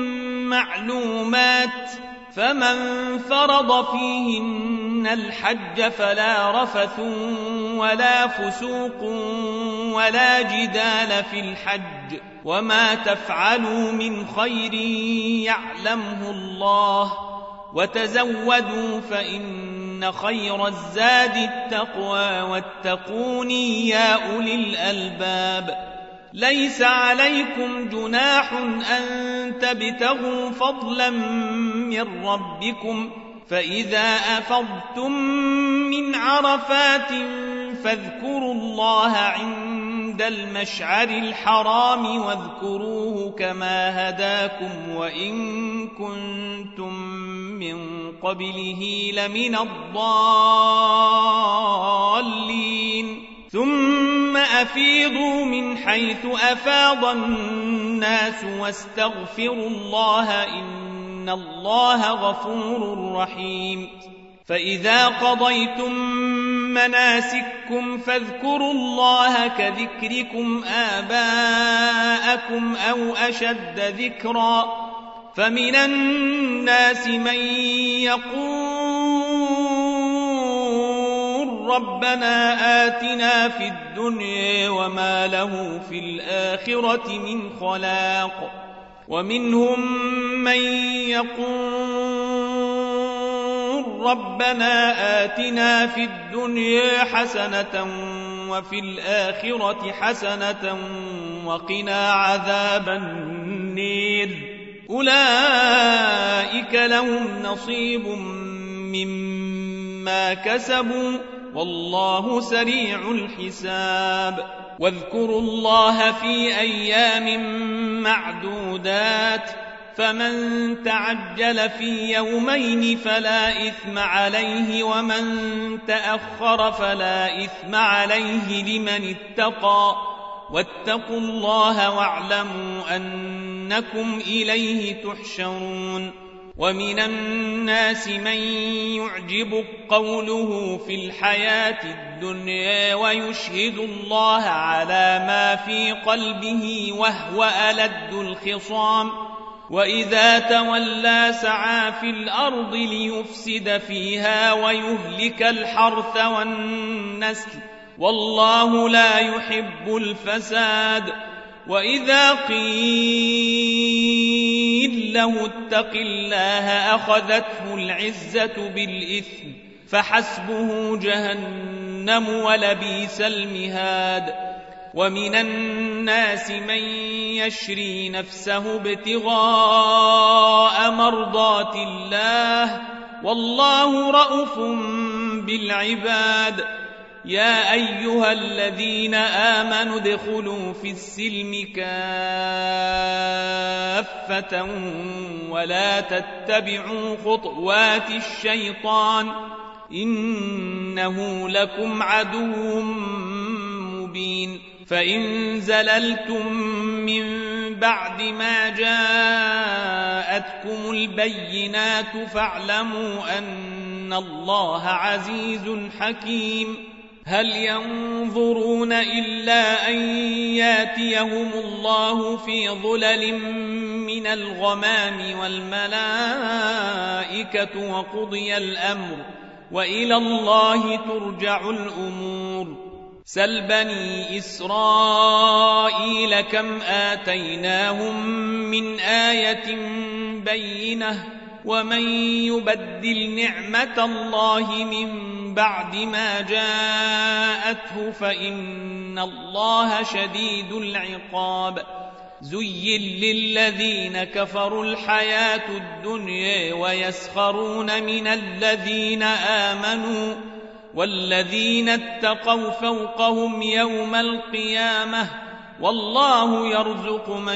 معلومات فمن فرض فيهن الحج فلا رفث ولا فسوق ولا جدال في الحج وما تفعلوا من خير يعلمه الله وتزودوا فإن خير الزاد التقوى واتقوني يا أولي الألباب ليس عليكم جناح أن تبتغوا فضلا من ربكم فإذا أفضتم من عرفات فاذكروا الله عند المشعر الحرام واذكروه كما هداكم وإن كنتم من قبله لمن الضالين ثم أفيضوا من حيث أفاض الناس واستغفروا الله إن الله غفور رحيم فإذا قضيتم مناسككم فاذكروا الله كذكركم آباءكم أو أشد ذكرا فمن الناس من يقول ربنا آتنا في الدنيا وما له في الآخرة من خلاق ومنهم من يقول ربنا آتنا في الدنيا حسنة وفي الآخرة حسنة وقنا عذاب النير أولئك لهم نصيب مما كسبوا والله سريع الحساب واذكروا الله في أيام معدودات فمن تعجل في يومين فلا إثم عليه ومن تأخر فلا إثم عليه لمن اتقى واتقوا الله واعلموا أنكم إليه تحشرون ومن الناس من يعجب قوله في الحياة الدنيا ويشهد الله على ما في قلبه وهو ألد الخصام وإذا تولى سعى في الأرض ليفسد فيها ويهلك الحرث والنسل والله لا يحب الفساد وإذا قيل له اتق الله أخذته العزة بالإثم فحسبه جهنم ولبئس المهاد ومن الناس من يشري نفسه ابتغاء مرضات الله والله رءوف بالعباد يا أيها الذين آمنوا ادخلوا في السلم كافة ولا تتبعوا خطوات الشيطان إنه لكم عدو مبين فإن زللتم من بعد ما جاءتكم البينات فاعلموا أن الله عزيز حكيم هل ينظرون إلا أن ياتيهم الله في ظلل من الغمام والملائكة وقضي الأمر وإلى الله ترجع الأمور سل بني إسرائيل كم آتيناهم من آية بينة ومن يبدل نعمة الله من بعد ما جاءته فإن الله شديد العقاب زين للذين كفروا الحياة الدنيا ويسخرون من الذين آمنوا والذين اتقوا فوقهم يوم القيامة والله يرزق من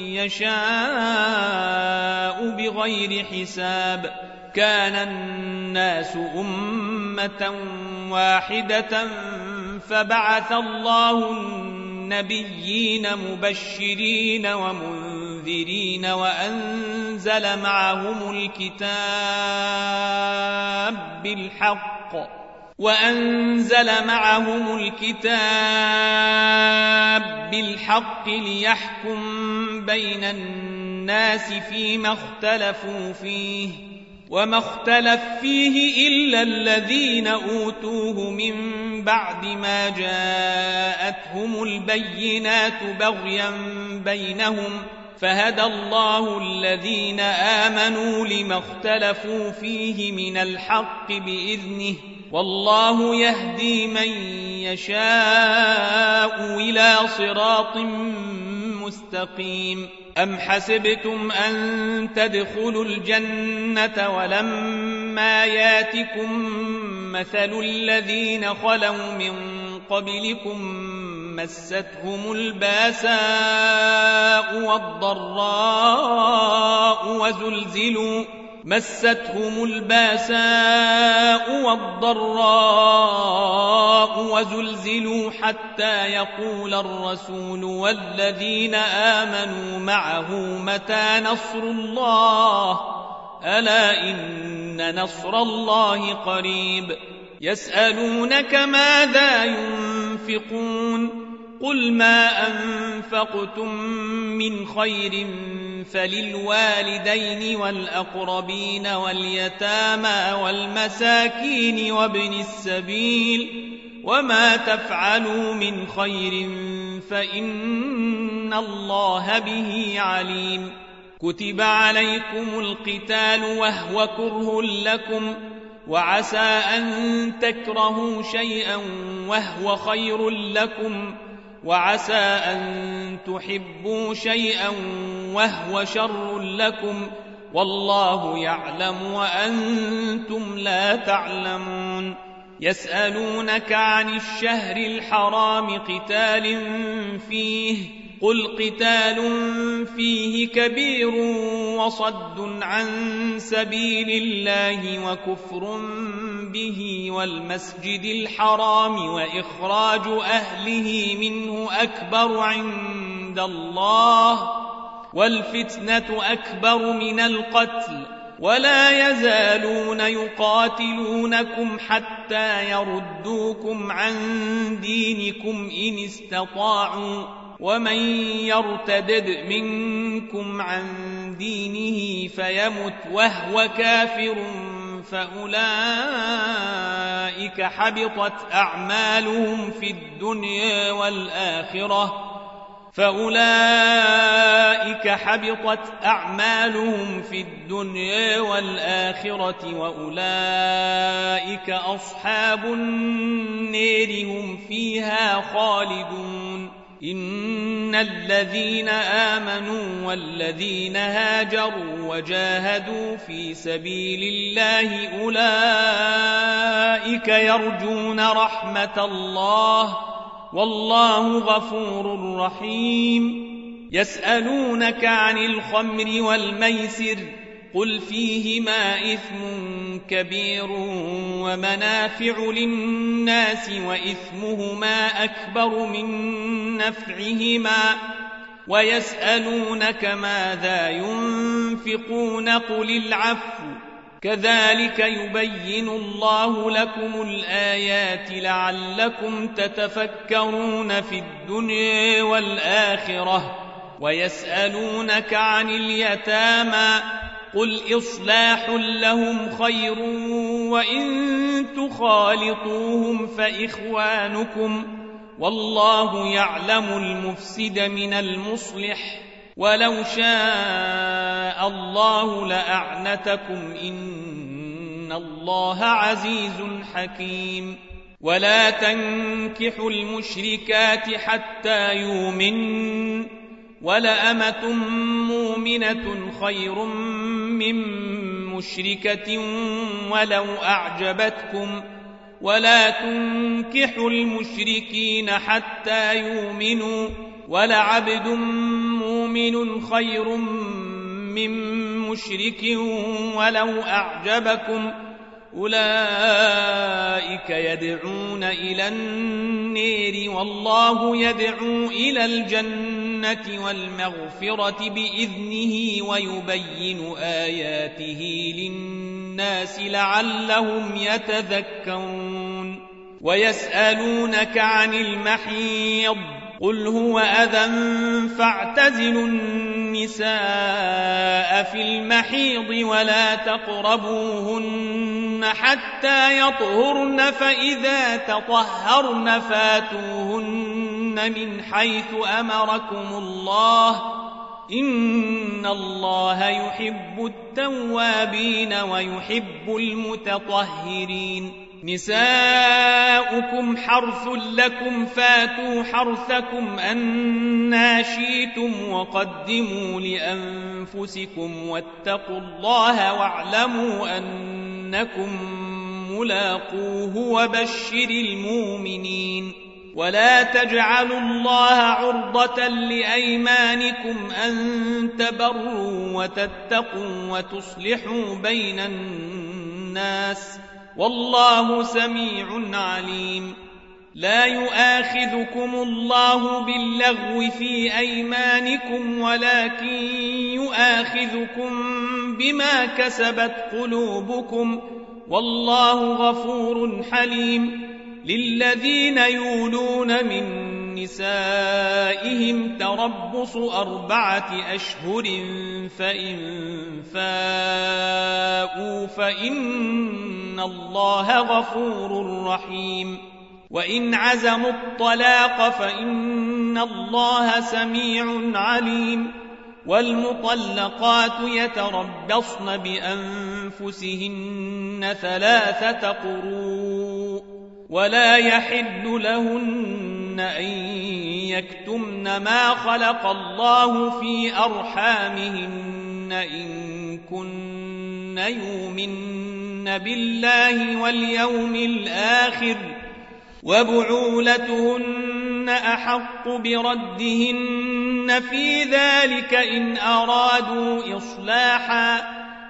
يشاء بغير حساب كان الناس أمة واحدة فبعث الله النبيين مبشرين ومنذرين وأنزل معهم الكتاب بالحق وأنزل معهم الكتاب بالحق ليحكم بين الناس فيما اختلفوا فيه وما اختلف فيه إلا الذين أوتوه من بعد ما جاءتهم البينات بغيا بينهم فهدى الله الذين آمنوا لما اختلفوا فيه من الحق بإذنه والله يهدي من يشاء إلى صراط مستقيم أم حسبتم أن تدخلوا الجنة ولما آياتكم مثل الذين خلوا من قبلكم مستهم الباساء والضراء وزلزلوا مستهم الباساء والضراء وزلزلوا حتى يقول الرسول والذين آمنوا معه متى نصر الله ألا إن نصر الله قريب يسألونك ماذا ينفقون قل ما أنفقتم من خير فللوالدين والأقربين واليتامى والمساكين وابن السبيل وما تفعلوا من خير فإن الله به عليم كتب عليكم القتال وهو كره لكم وعسى أن تكرهوا شيئا وهو خير لكم وعسى أن تحبوا شيئا وهو شر لكم والله يعلم وأنتم لا تعلمون يسألونك عن الشهر الحرام قتال فيه قل قتال فيه كبير وصد عن سبيل الله وكفر به والمسجد الحرام وإخراج أهله منه أكبر عند الله والفتنة أكبر من القتل ولا يزالون يقاتلونكم حتى يردوكم عن دينكم إن استطاعوا ومن يرتدد منكم عن دينه فيمت وهو كافر فأولئك حبطت أعمالهم في الدنيا والآخرة فأولئك حبطت أعمالهم في الدنيا والآخرة وأولئك أصحاب النار هم فيها خالدون إن الذين آمنوا والذين هاجروا وجاهدوا في سبيل الله أولئك يرجون رحمة الله والله غفور رحيم يسألونك عن الخمر والميسر قل فيهما إثم كبير ومنافع للناس وإثمهما أكبر من نفعهما ويسألونك ماذا ينفقون قل العفو كذلك يبين الله لكم الآيات لعلكم تتفكرون في الدنيا والآخرة ويسألونك عن اليتامى قل إصلاح لهم خير وإن تخالطوهم فإخوانكم والله يعلم المفسد من المصلح ولو شاء الله لأعنتكم إن الله عزيز حكيم ولا تنكحوا المشركات حتى يؤمنن ولأمة مؤمنة خير من مشركة ولو أعجبتكم ولا تنكحوا المشركين حتى يؤمنوا ولعبد مؤمن خير من مشرك ولو أعجبكم أولئك يدعون إلى النار والله يدعو إلى الجنة والمغفرة بإذنه ويبين آياته للناس لعلهم يتذكرون ويسألونك عن المحيض قل هو أذى فاعتزلوا النساء في المحيض ولا تقربوهن حتى يطهرن فإذا تطهرن فاتوهن من حيث أمركم الله إن الله يحب التوابين ويحب المتطهرين نساؤكم حرث لكم فاتوا حرثكم أنى شئتم وقدموا لأنفسكم واتقوا الله واعلموا أن أنكم ملاقوه وبشر المؤمنين. ولا تجعلوا الله عرضة لأيمانكم أن تبروا وتتقوا وتصلحوا بين الناس والله سميع عليم. لا يؤاخذكم الله باللغو في أيمانكم ولكن يؤاخذكم بما كسبت قلوبكم والله غفور حليم. للذين يولون من نسائهم تربص أربعة أشهر فإن فاءوا فإن الله غفور رحيم. وإن عزموا الطلاق فإن الله سميع عليم. والمطلقات يتربصن بأنفسهن ثلاثة قروء ولا يحل لهن أن يكتمن ما خلق الله في أرحامهن إن كن يؤمن بالله واليوم الآخر وبعولتهن أحق بردهن في ذلك إن أرادوا إصلاحا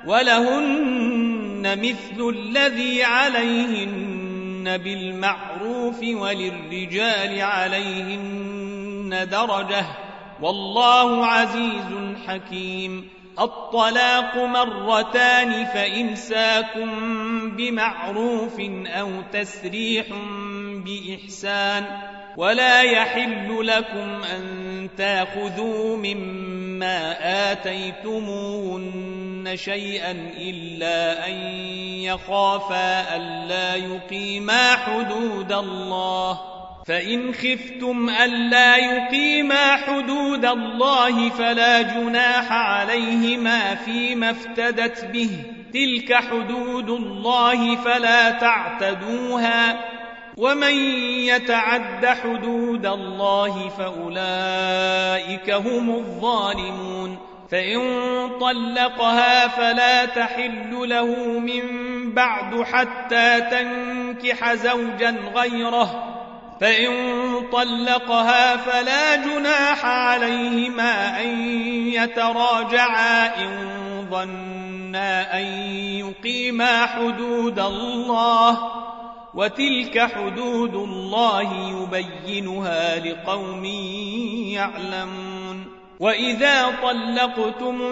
ولهن مثل الذي عليهن بالمعروف وللرجال عليهن درجة والله عزيز حكيم. الطلاق مرتان فإمساك بمعروف أو تسريح بإحسان. ولا يحل لكم أن تأخذوا مما آتيتموهن شيئا إلا أن يخافا ألا يقيما حدود الله. فإن خفتم ألا يقيما حدود الله فلا جناح عليهما فيما افتدت به تلك حدود الله فلا تعتدوها ومن يتعد حدود الله فأولئك هم الظالمون. فإن طلقها فلا تحل له من بعد حتى تنكح زوجا غيره فإن طلقها فلا جناح عليهما أن يتراجعا إن ظنا أن يقيما حدود الله وتلك حدود الله يبينها لقوم يعلمون. وإذا طلقتم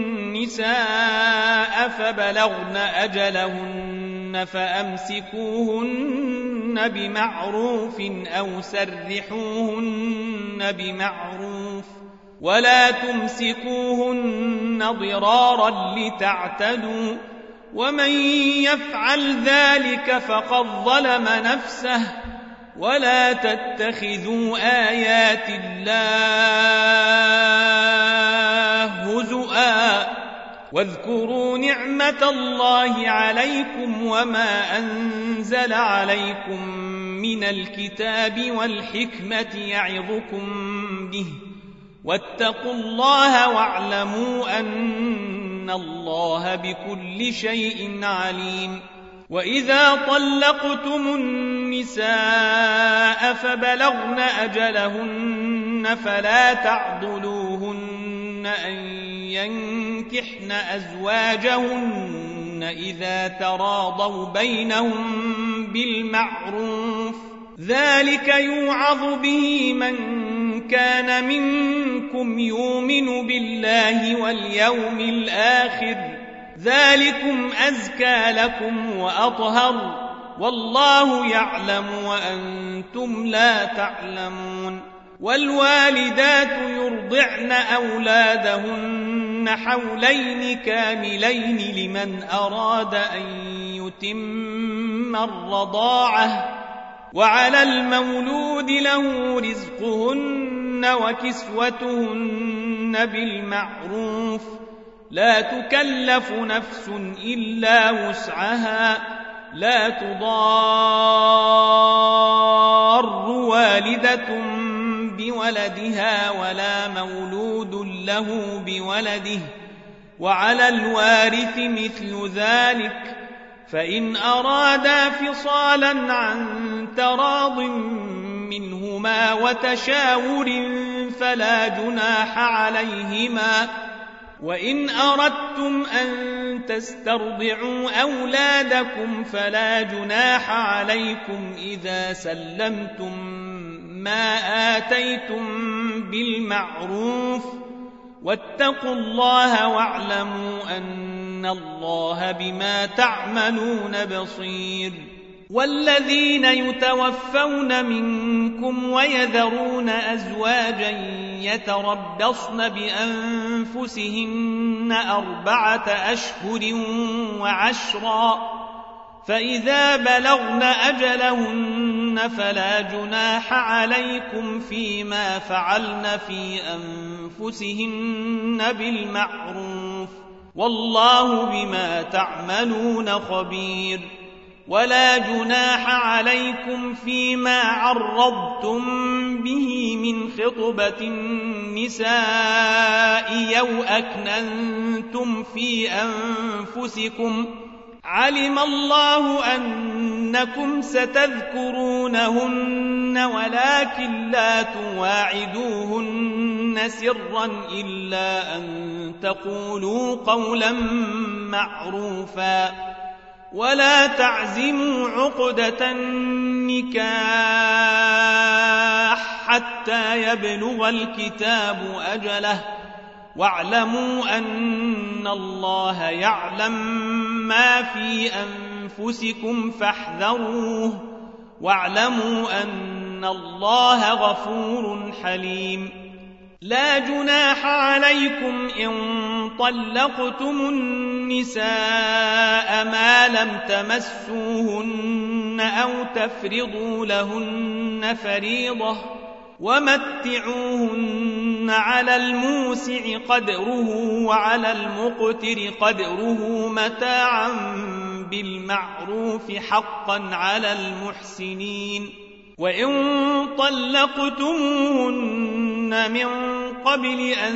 النساء فبلغن أجلهن فأمسكوهن بمعروف أو سرحوهن بمعروف ولا تمسكوهن ضرارا لتعتدوا ومن يفعل ذلك فقد ظلم نفسه. ولا تتخذوا آيات الله هزؤا واذكروا نعمة الله عليكم وما أنزل عليكم من الكتاب والحكمة يعظكم به واتقوا الله واعلموا أن الله بكل شيء عليم. وإذا طلقتم النساء فبلغن أجلهن فلا تعضلوهن أن ينكحن أزواجهن إذا تراضوا بينهم بالمعروف ذلك يوعظ به من كان منكم يؤمن بالله واليوم الآخر ذلكم أزكى لكم وأطهر والله يعلم وأنتم لا تعلمون. والوالدات يرضعن أولادهن حولين كاملين لمن أراد أن يتم الرضاعة وعلى المولود له رزقهن وكسوتهن بالمعروف لا تكلف نفس إلا وسعها لا تضار والدة بولدها ولا مولود له بولده وعلى الوارث مثل ذلك فإن أرادا فصالا عن تراض منهما وتشاور فلا جناح عليهما. وإن أردتم أن تسترضعوا أولادكم فلا جناح عليكم إذا سلمتم ما آتيتم بالمعروف واتقوا الله واعلموا أن الله بما تعملون بصير. والذين يتوفون منكم ويذرون أزواجا يتربصن بأنفسهن أربعة أشهر وعشرا فإذا بلغن أجلهن فلا جناح عليكم فيما فعلن في أنفسهن بالمعروف والله بما تعملون خبير. ولا جناح عليكم فيما عرضتم به من خطبة النساء أو أكننتم في أنفسكم علم الله أنكم ستذكرونهن ولكن لا تواعدوهن سرا إلا أن تقولوا قولا معروفا. ولا تعزموا عقدة النكاح حتى يبلغ الكتاب أجله واعلموا أن الله يعلم ما في أنفسكم فاحذروه واعلموا أن الله غفور حليم. لا جناح عليكم إن طلقتم النساء ما لم تمسوهن أو تفرضوا لهن فريضة ومتعوهن على الموسع قدره وعلى المقتر قدره متاعا بالمعروف حقا على المحسنين. وإن طلقتموهن من قبل أن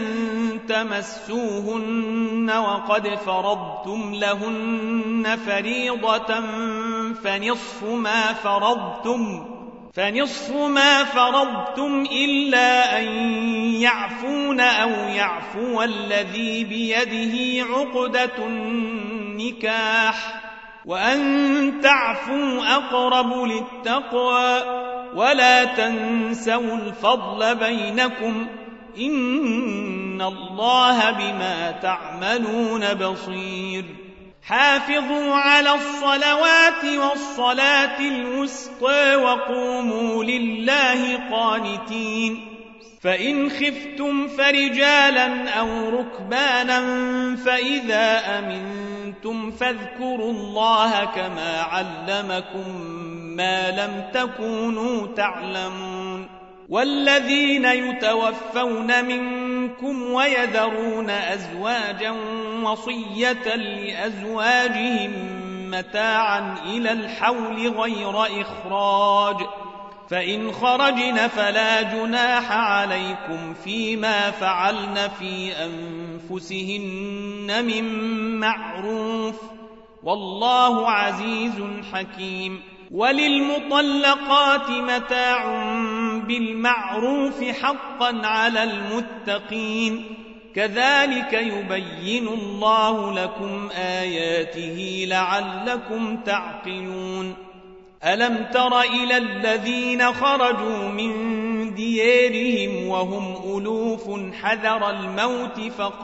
تمسوهن وقد فرضتم لهن فريضة فنصف ما فرضتم فنصف ما فرضتم إلا أن يعفون أو يعفو الذي بيده عقدة النكاح وأن تعفوا أقرب للتقوى ولا تنسوا الفضل بينكم إن الله بما تعملون بصير. حافظوا على الصلوات والصلاة الوسطى وقوموا لله قانتين. فإن خفتم فرجالا أو ركبانا فإذا أمنتم فاذكروا الله كما علمكم ما لم تكونوا تعلمون. والذين يتوفون منكم ويذرون أزواجا وصية لأزواجهم متاعا إلى الحول غير إخراج فإن خرجن فلا جناح عليكم فيما فعلن في أنفسهن من معروف والله عزيز حكيم. وللمطلقات متاع بالمعروف حقا على المتقين كذلك يبين الله لكم آياته لعلكم تعقلون. ألم تر إلى الذين خرجوا من ديارهم وهم ألوف حذر الموت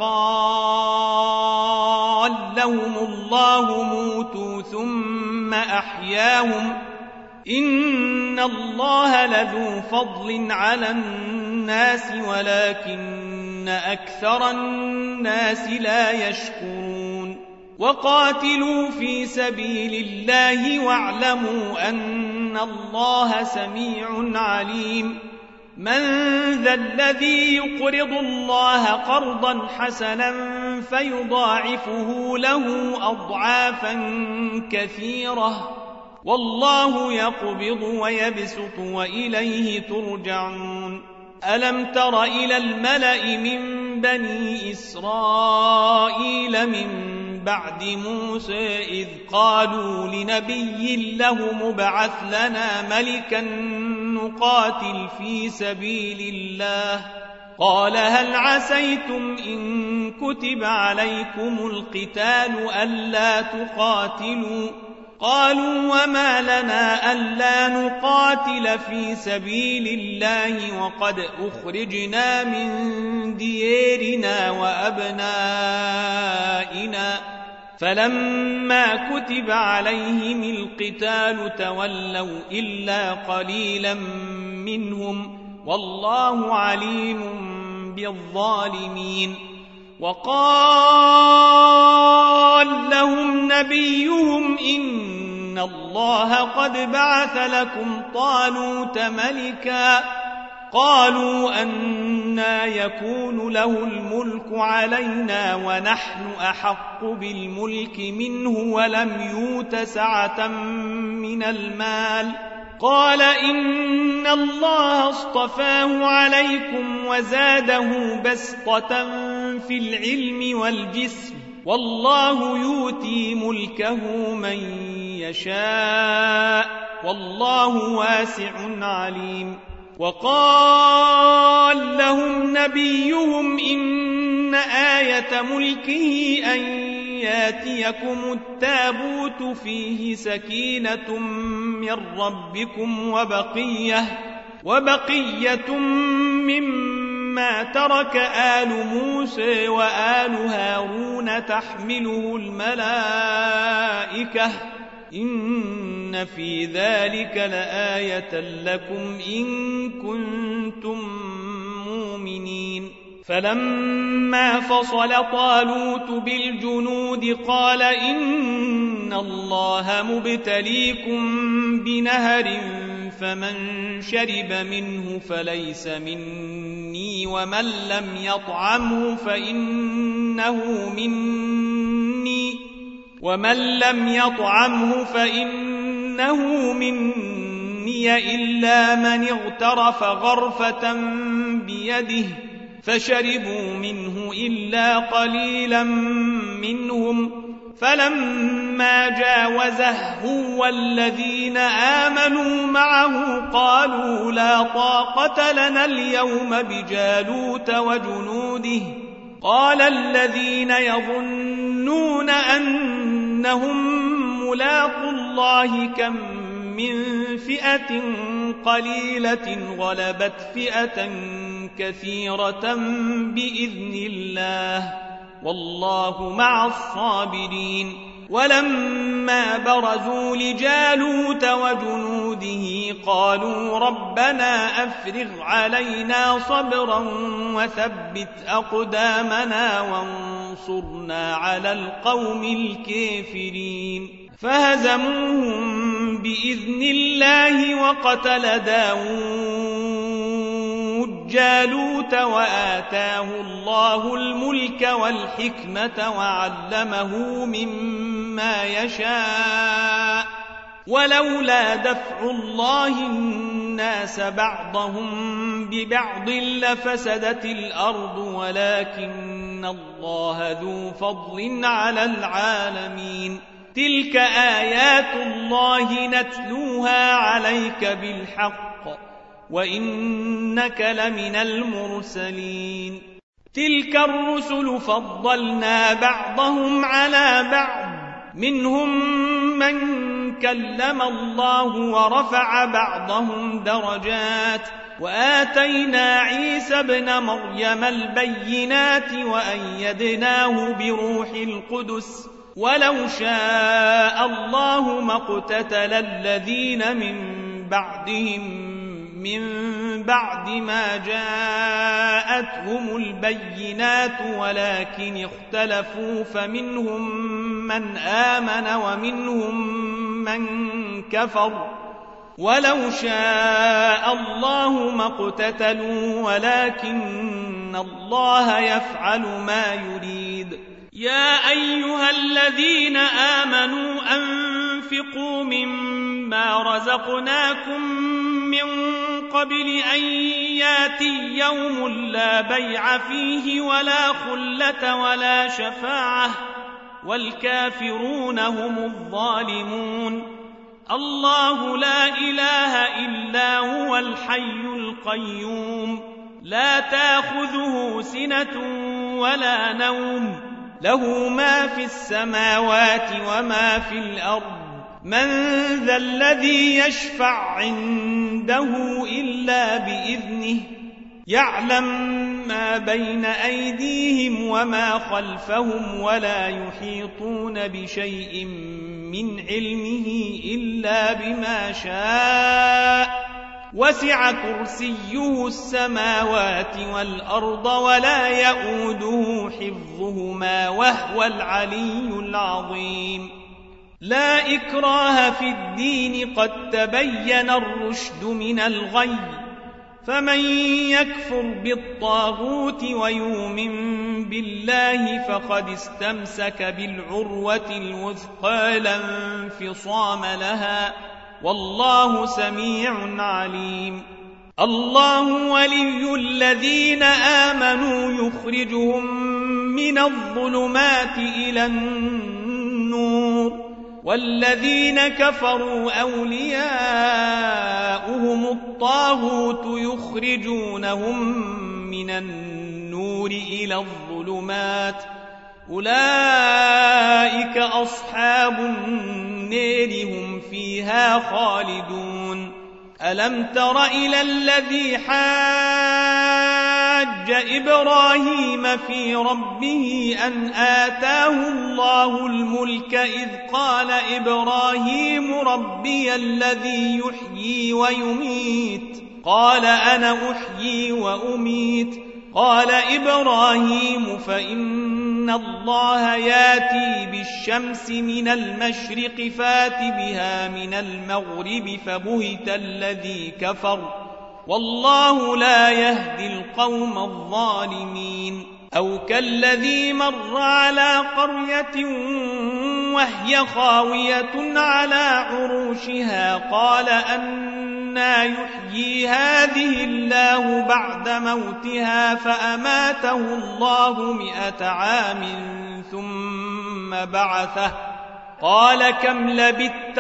فقال لهم الله موتوا ثم أحياهم إن الله لذو فضل على الناس ولكن أكثر الناس لا يشكرون. وقاتلوا في سبيل الله واعلموا أن الله سميع عليم. من ذا الذي يقرض الله قرضا حسنا فيضاعفه له أضعافا كثيرة والله يقبض ويبسط وإليه ترجعون. ألم تر إلى الملأ من بني إسرائيل من بعد موسى إذ قالوا لنبي له مبعث لنا ملكا نقاتل في سبيل الله قال هل عسيتم إن كتب عليكم القتال ألا تقاتلوا قالوا وما لنا ألا نقاتل في سبيل الله وقد أخرجنا من ديارنا وأبنائنا فلما كتب عليهم القتال تولوا إلا قليلا منهم والله عليم بالظالمين وقال لهم نبيهم إن الله قد بعث لكم طالوت ملكا قالوا أنى يكون له الملك علينا ونحن أحق بالملك منه ولم يؤت سعة من المال قال إن الله اصطفاه عليكم وزاده بسطة في العلم والجسم والله يؤتي ملكه من يشاء والله واسع عليم وقال لهم نبيهم إن آية ملكه أن ياتيكم التابوت فيه سكينة من ربكم وبقية, وبقية مما ترك آل موسى وآل هارون تحمله الملائكة إن في ذلك لآية لكم إن كنتم مؤمنين فلما فصل طالوت بالجنود قال إن الله مبتليكم بنهر فمن شرب منه فليس مني ومن لم يطعمه فإنه مني ومن لم يطعمه فإنه مني إلا من اغترف غرفة بيده فشربوا منه إلا قليلا منهم فلما جاوزه هو والذين آمنوا معه قالوا لا طاقة لنا اليوم بجالوت وجنوده قال الذين يظنون أنهم ملاقوا الله كم من فئة قليلة غلبت فئة كثيرة بإذن الله والله مع الصابرين ولما برزوا لجالوت وجنوده قالوا ربنا أفرغ علينا صبرا وثبت أقدامنا وانصرنا على القوم الكافرين فهزموهم بإذن الله وقتل داود جالوت وآتاه الله الملك والحكمة وعلمه مما يشاء ولولا دفع الله الناس بعضهم ببعض لفسدت الأرض ولكن الله ذو فضل على العالمين تلك آيات الله نتلوها عليك بالحق وإنك لمن المرسلين تلك الرسل فضلنا بعضهم على بعض منهم من كلم الله ورفع بعضهم درجات وآتينا عيسى ابن مريم البينات وأيدناه بروح القدس ولو شاء الله ما اقتتل الذين من بعدهم من بعد ما جاءتهم البينات ولكن اختلفوا فمنهم من آمن ومنهم من كفر ولو شاء الله ما اقتتلوا ولكن الله يفعل ما يريد يا أيها الذين آمنوا أنفقوا مما رزقناكم من قبل أن ياتي يوم لا بيع فيه ولا خلة ولا شفاعة والكافرون هم الظالمون. الله لا إله إلا هو الحي القيوم لا تأخذه سنة ولا نوم له ما في السماوات وما في الأرض من ذا الذي يشفع عنده إلا بإذنه يعلم ما بين أيديهم وما خلفهم ولا يحيطون بشيء من علمه إلا بما شاء وسع كرسيه السماوات والأرض ولا يؤوده حفظهما وهو العلي العظيم. لا إكراه في الدين قد تبين الرشد من الغي فمن يكفر بالطاغوت ويؤمن بالله فقد استمسك بالعروة الوثقى لا انفصام لها والله سميع عليم. الله ولي الذين آمنوا يخرجهم من الظلمات إلى النور والذين كفروا أولياؤهم الطاغوت يخرجونهم من النور إلى الظلمات أولئك أصحاب النار هم فيها خالدون. ألم تر إلى الذي حاج إبراهيم في ربه أن آتاه الله الملك إذ قال إبراهيم ربي الذي يحيي ويميت قال أنا أحيي وأميت قال إبراهيم فإن الله ياتي بالشمس من المشرق فات بها من المغرب فبهت الذي كفر والله لا يهدي القوم الظالمين. أو كالذي مر على قرية وهي خاوية على عروشها قال أنى يحيي هذه الله بعد موتها فأماته الله مئة عام ثم بعثه قال كم لبثت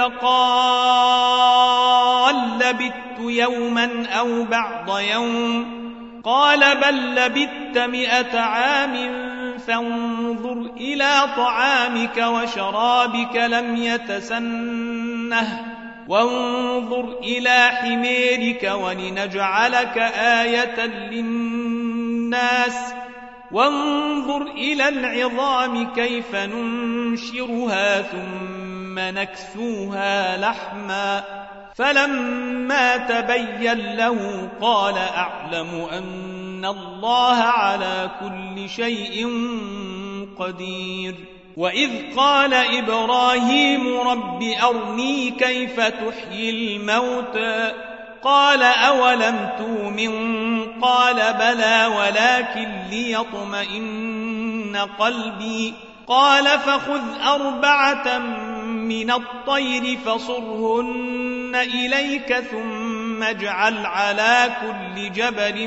قال لبثت يوما أو بعض يوم قال بل لبثت مئة عام فانظر إلى طعامك وشرابك لم يتسنه وانظر إلى حميرك ولنجعلك آية للناس وانظر إلى العظام كيف ننشرها ثم نكسوها لحما فلما تبين له قال أعلم أن الله على كل شيء قدير. وإذ قال إبراهيم رب أرني كيف تحيي الموتى قال أولم تؤمن قال بلى ولكن ليطمئن قلبي قال فخذ أربعة من الطير فصرهن إليك ثم اجعل على كل جبل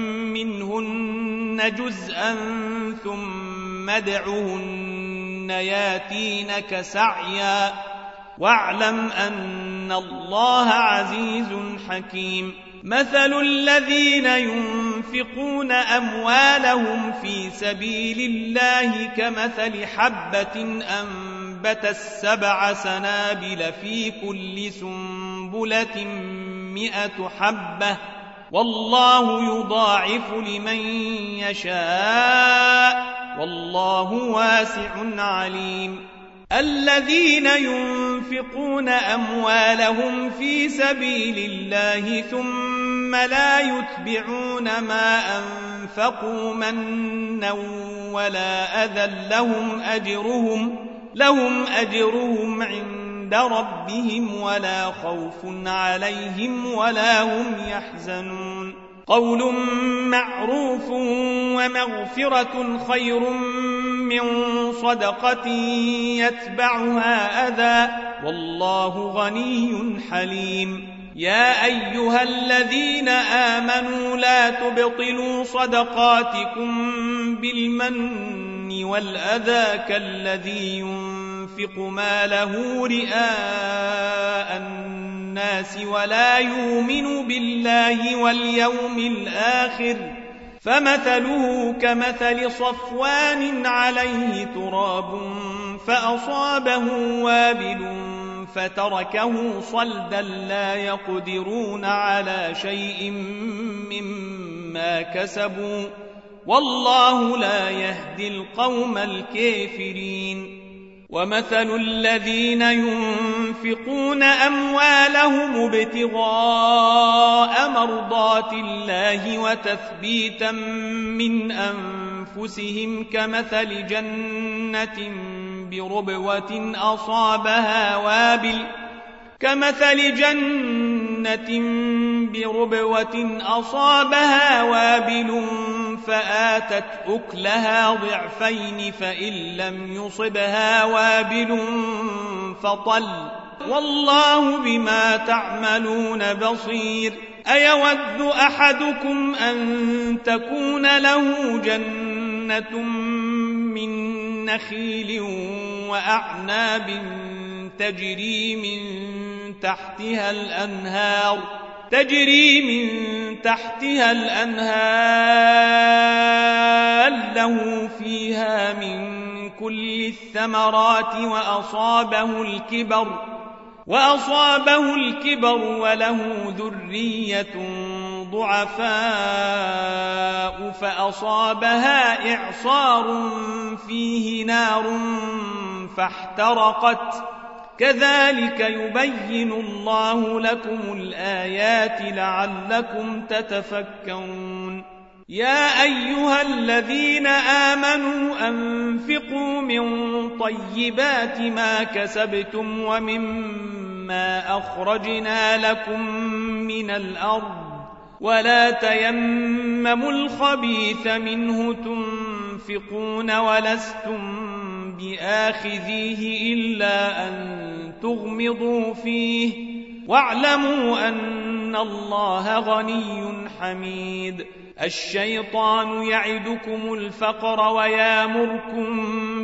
منهن جزءا ثم ادعهن ياتينك سعيا واعلم أن الله عزيز حكيم. مثل الذين ينفقون أموالهم في سبيل الله كمثل حبة أنبتت سبع سنابل في كل سنبلة مئة حبة والله يضاعف لمن يشاء والله واسع عليم. الذين ينفقون أموالهم في سبيل الله ثم لا يتبعون ما أنفقوا منا ولا أذى لهم أجرهم لهم أجرهم عند ربهم ولا خوف عليهم ولا هم يحزنون. قول معروف ومغفرة خير من صدقة يتبعها أذى والله غني حليم. يا أيها الذين آمنوا لا تبطلوا صدقاتكم بالمن والأذى كالذي ينفق ماله رئاء الناس ولا يؤمن بالله واليوم الآخر فمثله كمثل صفوان عليه تراب فأصابه وابل فتركه صلدا لا يقدرون على شيء مما كسبوا والله لا يهدي القوم الكافرين. ومثل الذين ينفقون أموالهم ابتغاء مرضات الله وتثبيتا من أنفسهم كمثل جنة بربوة أصابها وابل كمثل جنة بربوة أصابها وابل فآتت أكلها ضعفين فإن لم يصبها وابل فطل والله بما تعملون بصير. أيود أحدكم أن تكون له جنة من نخيل وأعناب تجري من تحتها الأنهار تجري من تحتها الأنهار له فيها من كل الثمرات وأصابه الكبر وأصابه الكبر وله ذرية ضعفاء فأصابها إعصار فيه نار فاحترقت كذلك يبين الله لكم الآيات لعلكم تتفكرون. يا أيها الذين آمنوا أنفقوا من طيبات ما كسبتم ومما أخرجنا لكم من الأرض ولا تيمموا الخبيث منه تنفقون ولستم بآخذيه إلا أن تغمضوا فيه واعلموا أن الله غني حميد. الشيطان يعدكم الفقر ويامركم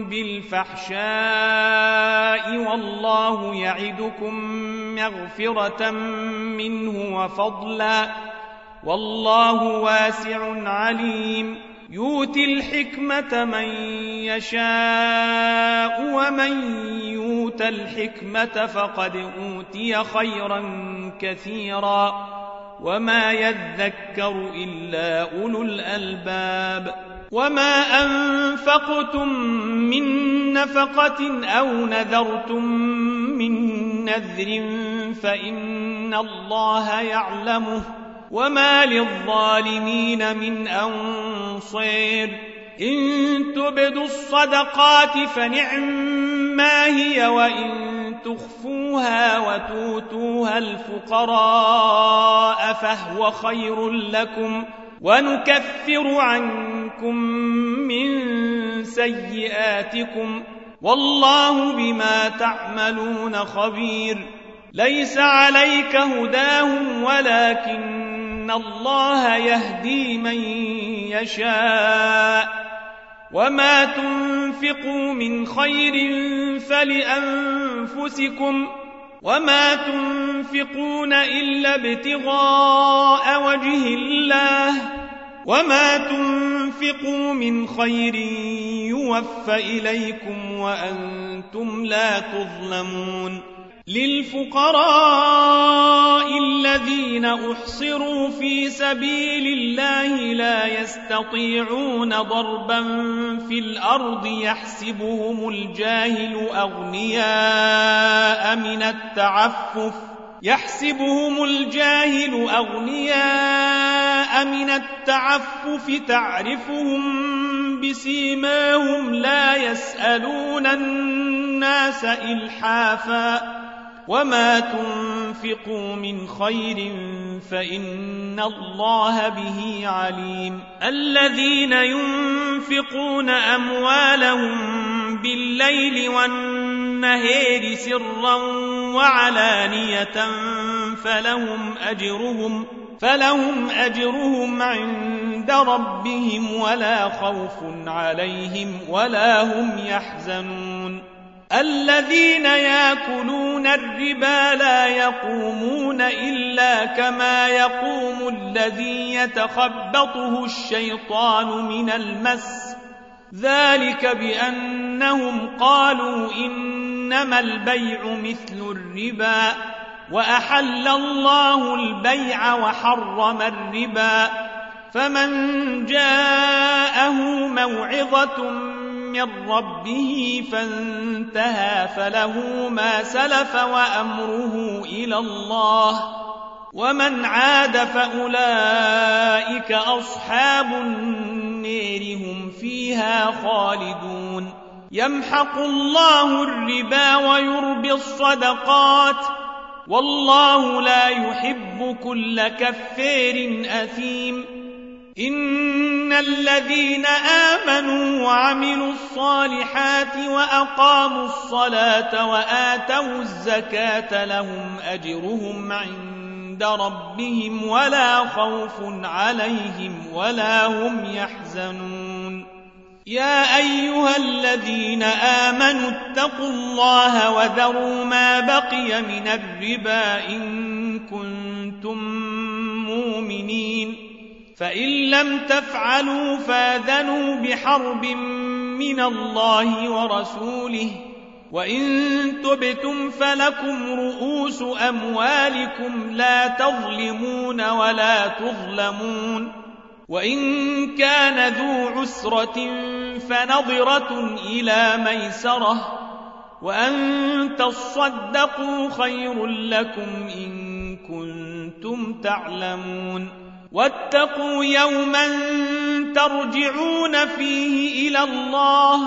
بالفحشاء والله يعدكم مغفرة منه وفضلا والله واسع عليم. يؤتي الحكمة من يشاء ومن يؤت الحكمة فقد أوتي خيرا كثيرا وما يذكر إلا أولو الألباب. وما أنفقتم من نفقة أو نذرتم من نذر فإن الله يعلمه وما للظالمين من أنصير. إن تبدوا الصدقات فنعما هي وإن تخفوها وتؤتوها الفقراء فهو خير لكم ونكفر عنكم من سيئاتكم والله بما تعملون خبير. ليس عليك هداهم ولكن الله يهدي من يشاء وما تنفقوا من خير فلأنفسكم وما تنفقون إلا ابتغاء وجه الله وما تنفقوا من خير يوفى إليكم وأنتم لا تظلمون. للفقراء الذين أحصروا في سبيل الله لا يستطيعون ضربا في الأرض يحسبهم الجاهل أغنياء من التعفف يحسبهم الجاهل أغنياء من التعفف تعرفهم بسيماهم لا يسألون الناس إلحافا وما تنفقوا من خير فإن الله به عليم. الذين ينفقون أموالهم بالليل والنهار سرا وعلانية فلهم أجرهم فلهم أجرهم عند ربهم ولا خوف عليهم ولا هم يحزنون الذين يأكلون الربا لا يقومون إلا كما يقوم الذي يتخبطه الشيطان من المس ذلك بأنهم قالوا إنما البيع مثل الربا وأحل الله البيع وحرم الربا فمن جاءه موعظة من ربه فانتهى فله ما سلف وأمره إلى الله ومن عاد فأولئك أصحاب النار هم فيها خالدون يمحق الله الربا ويربي الصدقات والله لا يحب كل كفار أثيم إن الذين آمنوا وعملوا الصالحات وأقاموا الصلاة وآتوا الزكاة لهم أجرهم عند ربهم ولا خوف عليهم ولا هم يحزنون يا أيها الذين آمنوا اتقوا الله وذروا ما بقي من الربا إن كنتم مؤمنين فإن لم تفعلوا فاذنوا بحرب من الله ورسوله وإن تبتم فلكم رؤوس أموالكم لا تظلمون ولا تظلمون وإن كان ذو عسرة فنظرة إلى ميسرة وأن تصدقوا خير لكم إن كنتم تعلمون واتقوا يوما ترجعون فيه إلى الله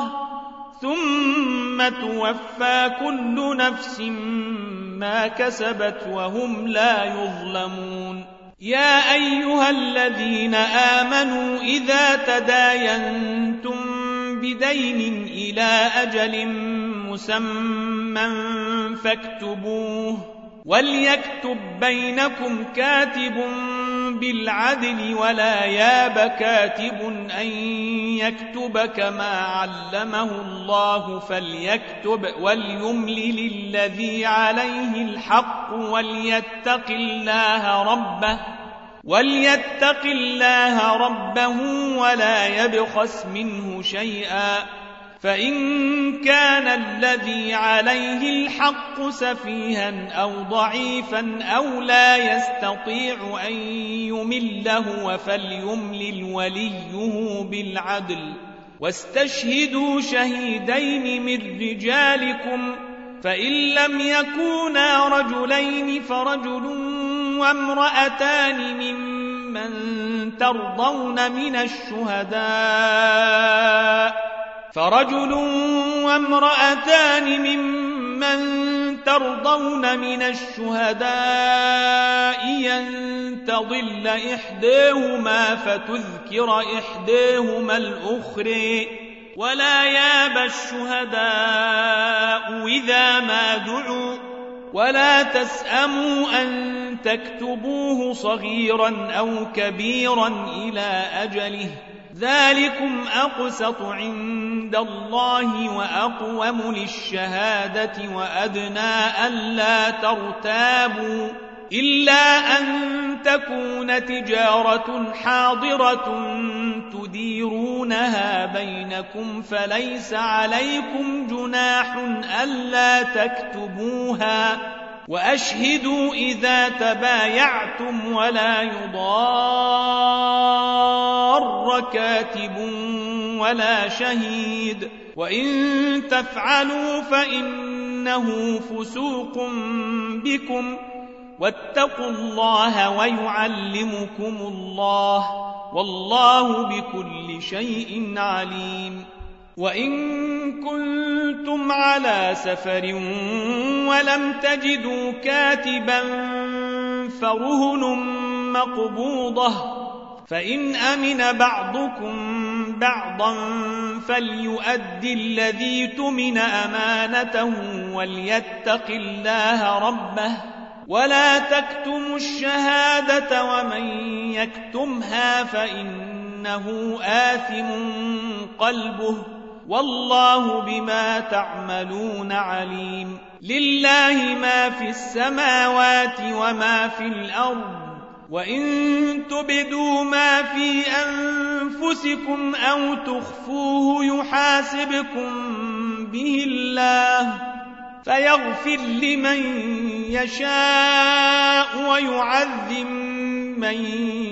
ثم توفى كل نفس ما كسبت وهم لا يظلمون يا أيها الذين آمنوا إذا تداينتم بدين إلى أجل مسمى فاكتبوه وليكتب بينكم كاتب بالعدل ولا ياب كاتب أن يكتب كما علمه الله فليكتب وليملل الذي عليه الحق وليتق الله ربه وليتق الله ربه ولا يبخس منه شيئا فإن كان الذي عليه الحق سفيها أو ضعيفا أو لا يستطيع أن يمله فليملل وليه بالعدل واستشهدوا شهيدين من رجالكم فإن لم يكونا رجلين فرجل وامرأتان ممن ترضون من الشهداء فرجل وامرأتان ممن ترضون من الشهداء أن تضل إحداهما فتذكر إحداهما الأخرى ولا ياب الشهداء إذا ما دعوا ولا تسأموا أن تكتبوه صغيرا أو كبيرا إلى أجله ذلكم أقسط عند الله وأقوم للشهادة وأدنى ألا ترتابوا إلا أن تكون تجارة حاضرة تديرونها بينكم فليس عليكم جناح ألا تكتبوها وأشهدوا إذا تبايعتم ولا يضار كاتب ولا شهيد وإن تفعلوا فإنه فسوق بكم واتقوا الله ويعلمكم الله والله بكل شيء عليم وإن كنتم على سفر ولم تجدوا كاتبا فرهن مقبوضة فإن أمن بعضكم بعضا فليؤدي الذي تمن أمانته وليتق الله ربه ولا تكتموا الشهادة ومن يكتمها فإنه آثم قلبه والله بما تعملون عليم. لله ما في السماوات وما في الأرض وإن تبدوا ما في أنفسكم أو تخفوه يحاسبكم به الله فيغفر لمن يشاء ويعذب من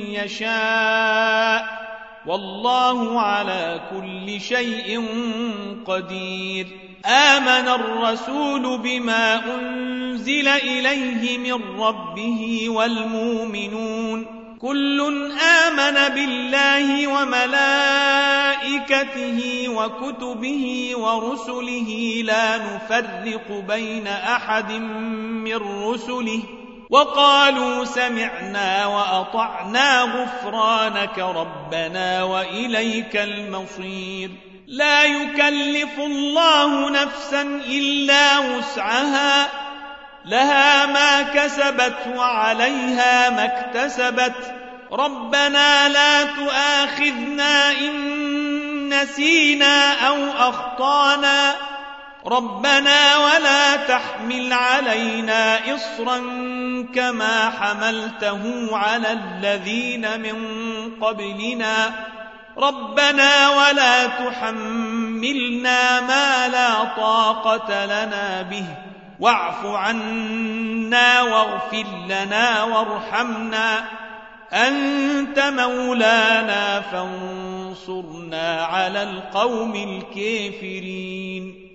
يشاء والله على كل شيء قدير. آمن الرسول بما أنزل إليه من ربه والمؤمنون كل آمن بالله وملائكته وكتبه ورسله لا نفرق بين أحد من رسله وقالوا سمعنا وأطعنا غفرانك ربنا وإليك المصير. لا يكلف الله نفسا إلا وسعها لها ما كسبت وعليها ما اكتسبت ربنا لا تؤاخذنا إن نسينا أو أخطأنا ربنا ولا تحمل علينا إصرا كما حملته على الذين من قبلنا ربنا ولا تحملنا ما لا طاقة لنا به واعف عنا واغفر لنا وارحمنا أنت مولانا فانصرنا على القوم الكافرين.